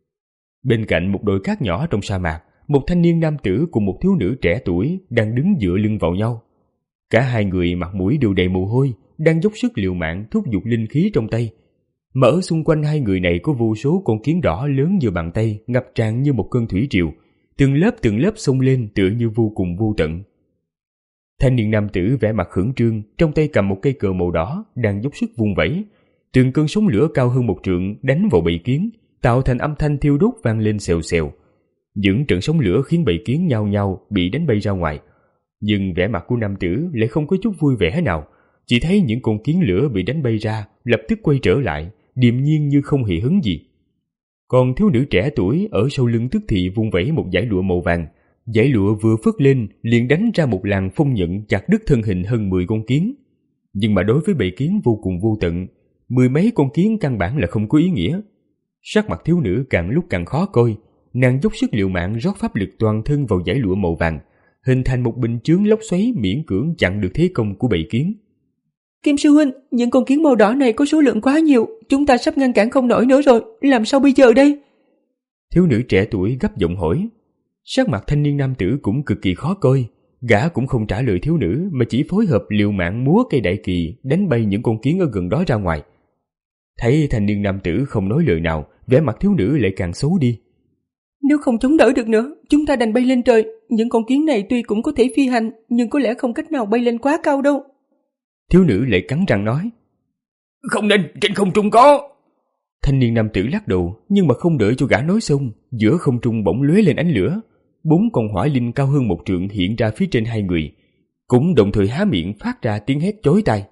Bên cạnh một đồi cát nhỏ trong sa mạc, một thanh niên nam tử cùng một thiếu nữ trẻ tuổi đang đứng dựa lưng vào nhau. Cả hai người mặt mũi đều đầy mồ hôi, đang dốc sức liều mạng thúc giục linh khí trong tay. Mà ở xung quanh hai người này có vô số con kiến đỏ lớn như bàn tay ngập tràn như một cơn thủy triều, từng lớp từng lớp xông lên tựa như vô cùng vô tận. Thanh niên nam tử vẻ mặt khẩn trương, trong tay cầm một cây cờ màu đỏ đang dốc sức vung vẩy. Từng cơn sóng lửa cao hơn một trượng đánh vào bầy kiến, tạo thành âm thanh thiêu đốt vang lên xèo xèo. Những trận sóng lửa khiến bầy kiến nhao nhao bị đánh bay ra ngoài. Nhưng vẻ mặt của nam tử lại không có chút vui vẻ nào, chỉ thấy những con kiến lửa bị đánh bay ra lập tức quay trở lại, điềm nhiên như không hề hứng gì. Còn thiếu nữ trẻ tuổi ở sau lưng tức thì vung vẩy một dải lụa màu vàng. Dải lụa vừa phất lên liền đánh ra một làn phong nhận chặt đứt thân hình hơn mười con kiến. Nhưng mà đối với bầy kiến vô cùng vô tận, mười mấy con kiến căn bản là không có ý nghĩa. Sắc mặt thiếu nữ càng lúc càng khó coi, nàng dốc sức liều mạng rót pháp lực toàn thân vào dải lụa màu vàng, hình thành một bình chướng lốc xoáy miễn cưỡng chặn được thế công của bầy kiến. Kim sư huynh, những con kiến màu đỏ này có số lượng quá nhiều, chúng ta sắp ngăn cản không nổi nữa rồi, làm sao bây giờ đây? Thiếu nữ trẻ tuổi gấp giọng hỏi. Sắc mặt thanh niên nam tử cũng cực kỳ khó coi, gã cũng không trả lời thiếu nữ mà chỉ phối hợp liều mạng múa cây đại kỳ đánh bay những con kiến ở gần đó ra ngoài. Thấy thanh niên nam tử không nói lời nào, vẻ mặt thiếu nữ lại càng xấu đi. Nếu không chống đỡ được nữa, chúng ta đành bay lên trời. Những con kiến này tuy cũng có thể phi hành, nhưng có lẽ không cách nào bay lên quá cao đâu. Thiếu nữ lại cắn răng nói. Không nên, trên không trung có. Thanh niên nam tử lắc đầu, nhưng mà không đợi cho gã nói xong, giữa không trung bỗng lóe lên ánh lửa. Bốn con hỏa linh cao hơn một trượng hiện ra phía trên hai người, cũng đồng thời há miệng phát ra tiếng hét chói tai.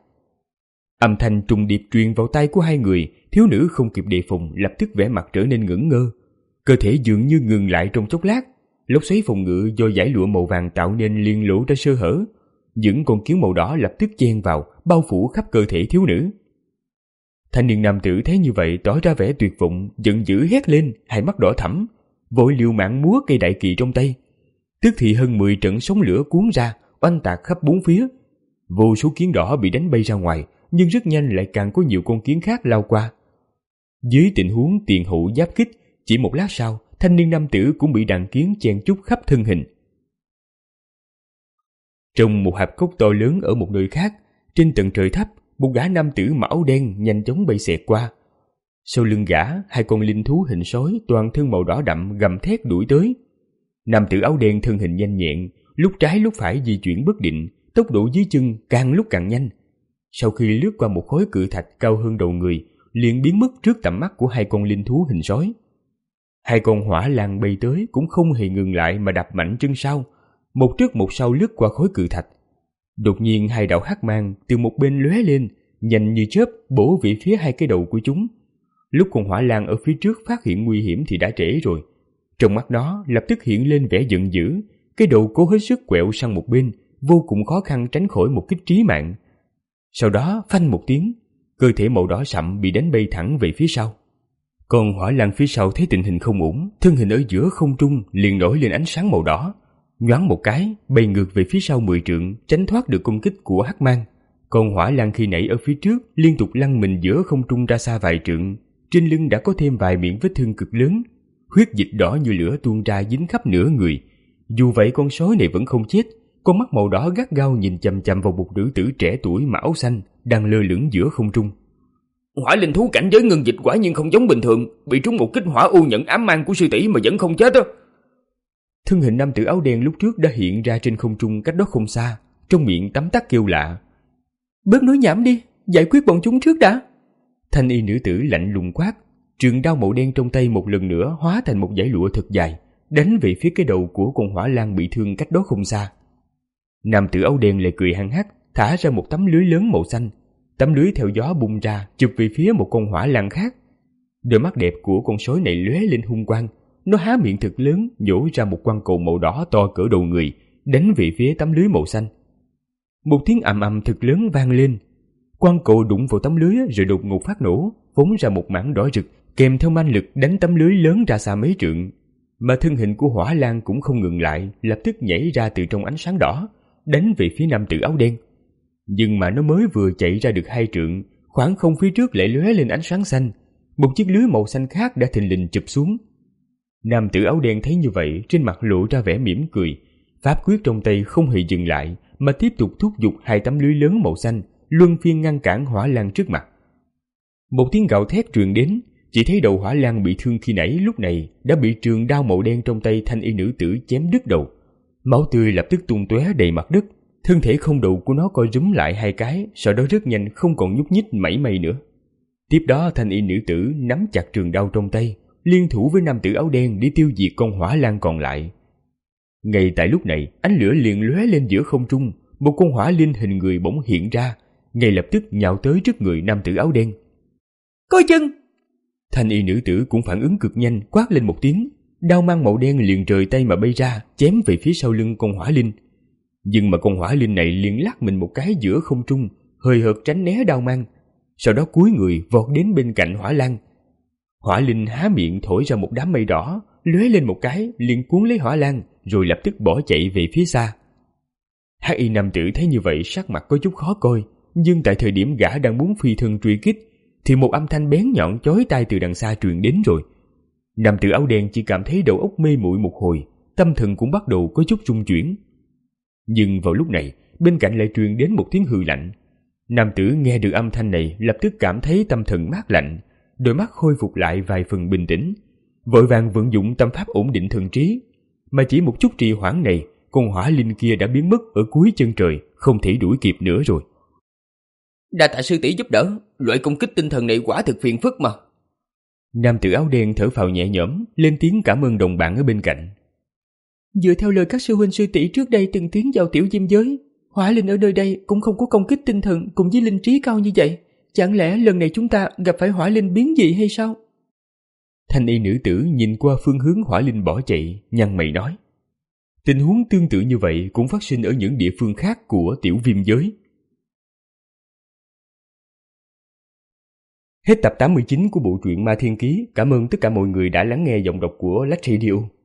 Âm thanh trùng điệp truyền vào tai của hai người, thiếu nữ không kịp đề phòng lập tức vẻ mặt trở nên ngẩn ngơ. Cơ thể dường như ngừng lại trong chốc lát, lốc xoáy phòng ngự do dải lụa màu vàng tạo nên liền lộ ra sơ hở. Những con kiến màu đỏ lập tức chen vào, bao phủ khắp cơ thể thiếu nữ. Thanh niên nam tử thấy như vậy tỏ ra vẻ tuyệt vọng, giận dữ hét lên, hai mắt đỏ thẫm, vội liều mạng múa cây đại kỳ trong tay. Tức thì hơn mười trận sóng lửa cuốn ra, oanh tạc khắp bốn phía. Vô số kiến đỏ bị đánh bay ra ngoài, nhưng rất nhanh lại càng có nhiều con kiến khác lao qua. Dưới tình huống tiền hậu giáp kích, chỉ một lát sau, thanh niên nam tử cũng bị đàn kiến chen chúc khắp thân hình. Trong một hạp cốc to lớn ở một nơi khác, trên tầng trời thấp, một gã nam tử mặc áo đen nhanh chóng bay xẹt qua. Sau lưng gã, hai con linh thú hình sói toàn thân màu đỏ đậm gầm thét đuổi tới. Nam tử áo đen thân hình nhanh nhẹn, lúc trái lúc phải di chuyển bất định, tốc độ dưới chân càng lúc càng nhanh. Sau khi lướt qua một khối cự thạch cao hơn đầu người, liền biến mất trước tầm mắt của hai con linh thú hình sói. Hai con hỏa lang bay tới cũng không hề ngừng lại mà đạp mạnh chân sau, một trước một sau lướt qua khối cự thạch. Đột nhiên hai đạo hắc mang từ một bên lóe lên, nhanh như chớp bổ về phía hai cái đầu của chúng. Lúc con hỏa lang ở phía trước phát hiện nguy hiểm thì đã trễ rồi. Trong mắt nó lập tức hiện lên vẻ giận dữ, cái đầu cố hết sức quẹo sang một bên, vô cùng khó khăn tránh khỏi một kích trí mạng. Sau đó phanh một tiếng, cơ thể màu đỏ sậm bị đánh bay thẳng về phía sau. Con hỏa lang phía sau thấy tình hình không ổn, thân hình ở giữa không trung liền nổi lên ánh sáng màu đỏ, nhoáng một cái bay ngược về phía sau mười trượng, tránh thoát được công kích của hắc mang. Con hỏa lang khi nãy ở phía trước liên tục lăn mình giữa không trung ra xa vài trượng, trên lưng đã có thêm vài miệng vết thương cực lớn, huyết dịch đỏ như lửa tuôn ra dính khắp nửa người. Dù vậy con sói này vẫn không chết, con mắt màu đỏ gắt gao nhìn chằm chằm vào một nữ tử trẻ tuổi mặc áo xanh đang lơ lửng giữa không trung. Hỏa linh thú cảnh giới ngưng dịch quả nhiên không giống bình thường, bị trúng một kích hỏa u nhận ám mang của sư tỷ mà vẫn không chết á. Thân hình nam tử áo đen lúc trước đã hiện ra trên không trung cách đó không xa, trong miệng tấm tắc kêu lạ. Bớt nói nhảm đi, giải quyết bọn chúng trước đã. Thanh y nữ tử lạnh lùng quát, trường đao màu đen trong tay một lần nữa hóa thành một dải lụa thật dài, đánh về phía cái đầu của con hỏa lang bị thương cách đó không xa. Nam tử áo đen lại cười hăng hắc, thả ra một tấm lưới lớn màu xanh. Tấm lưới theo gió bung ra, chụp về phía một con hỏa lang khác. Đôi mắt đẹp của con sói này lóe lên hung quang, nó há miệng thật lớn, nhổ ra một quang cầu màu đỏ to cỡ đầu người, đánh về phía tấm lưới màu xanh. Một tiếng ầm ầm thật lớn vang lên, quang cầu đụng vào tấm lưới rồi đột ngột phát nổ, phóng ra một mảng đỏ rực, kèm theo manh lực đánh tấm lưới lớn ra xa mấy trượng. Mà thân hình của hỏa lang cũng không ngừng lại, lập tức nhảy ra từ trong ánh sáng đỏ, đánh về phía nam tử áo đen. Nhưng mà nó mới vừa chạy ra được hai trượng, khoảng không phía trước lại lóe lên ánh sáng xanh, một chiếc lưới màu xanh khác đã thình lình chụp xuống. Nam tử áo đen thấy như vậy, trên mặt lộ ra vẻ mỉm cười, pháp quyết trong tay không hề dừng lại mà tiếp tục thúc giục hai tấm lưới lớn màu xanh luân phiên ngăn cản hỏa lang trước mặt. Một tiếng gào thét truyền đến, chỉ thấy đầu hỏa lang bị thương khi nãy lúc này đã bị trường đao màu đen trong tay thanh y nữ tử chém đứt đầu, máu tươi lập tức tung tóe đầy mặt đất. Thân thể không đầu của nó co rúm lại hai cái, sau đó rất nhanh không còn nhúc nhích mảy may nữa. Tiếp đó thanh y nữ tử nắm chặt trường đao trong tay, liên thủ với nam tử áo đen để tiêu diệt con hỏa lang còn lại. Ngay tại lúc này, ánh lửa liền lóe lên giữa không trung, một con hỏa linh hình người bỗng hiện ra, ngay lập tức nhào tới trước người nam tử áo đen. Coi chừng! Thanh y nữ tử cũng phản ứng cực nhanh, quát lên một tiếng, đao mang màu đen liền rời tay mà bay ra, chém về phía sau lưng con hỏa linh. Nhưng mà con hỏa linh này liền lắc mình một cái giữa không trung, hời hợt tránh né đao mang, sau đó cúi người vọt đến bên cạnh hỏa lang. Hỏa linh há miệng thổi ra một đám mây đỏ, lóe lên một cái liền cuốn lấy hỏa lang, rồi lập tức bỏ chạy về phía xa. Hắc y nam tử thấy như vậy sắc mặt có chút khó coi, nhưng tại thời điểm gã đang muốn phi thân truy kích, thì một âm thanh bén nhọn chói tai từ đằng xa truyền đến rồi. Nam tử áo đen chỉ cảm thấy đầu óc mê muội một hồi, tâm thần cũng bắt đầu có chút rung chuyển. Nhưng vào lúc này, bên cạnh lại truyền đến một tiếng hừ lạnh. Nam tử nghe được âm thanh này lập tức cảm thấy tâm thần mát lạnh, đôi mắt khôi phục lại vài phần bình tĩnh, vội vàng vận dụng tâm pháp ổn định thần trí. Mà chỉ một chút trì hoãn này, con hỏa linh kia đã biến mất ở cuối chân trời, không thể đuổi kịp nữa rồi. Đa tạ sư tỷ giúp đỡ, loại công kích tinh thần này quả thực phiền phức mà. Nam tử áo đen thở phào nhẹ nhõm, lên tiếng cảm ơn đồng bạn ở bên cạnh. Dựa theo lời các sư huynh sư tỷ trước đây từng tiến vào tiểu diêm giới, hỏa linh ở nơi đây cũng không có công kích tinh thần cùng với linh trí cao như vậy. Chẳng lẽ lần này chúng ta gặp phải hỏa linh biến dị hay sao? Thanh y nữ tử nhìn qua phương hướng hỏa linh bỏ chạy, nhăn mày nói. Tình huống tương tự như vậy cũng phát sinh ở những địa phương khác của tiểu viêm giới. Hết tập tám mươi chín của bộ truyện Ma Thiên Ký. Cảm ơn tất cả mọi người đã lắng nghe giọng đọc của Lách Radio.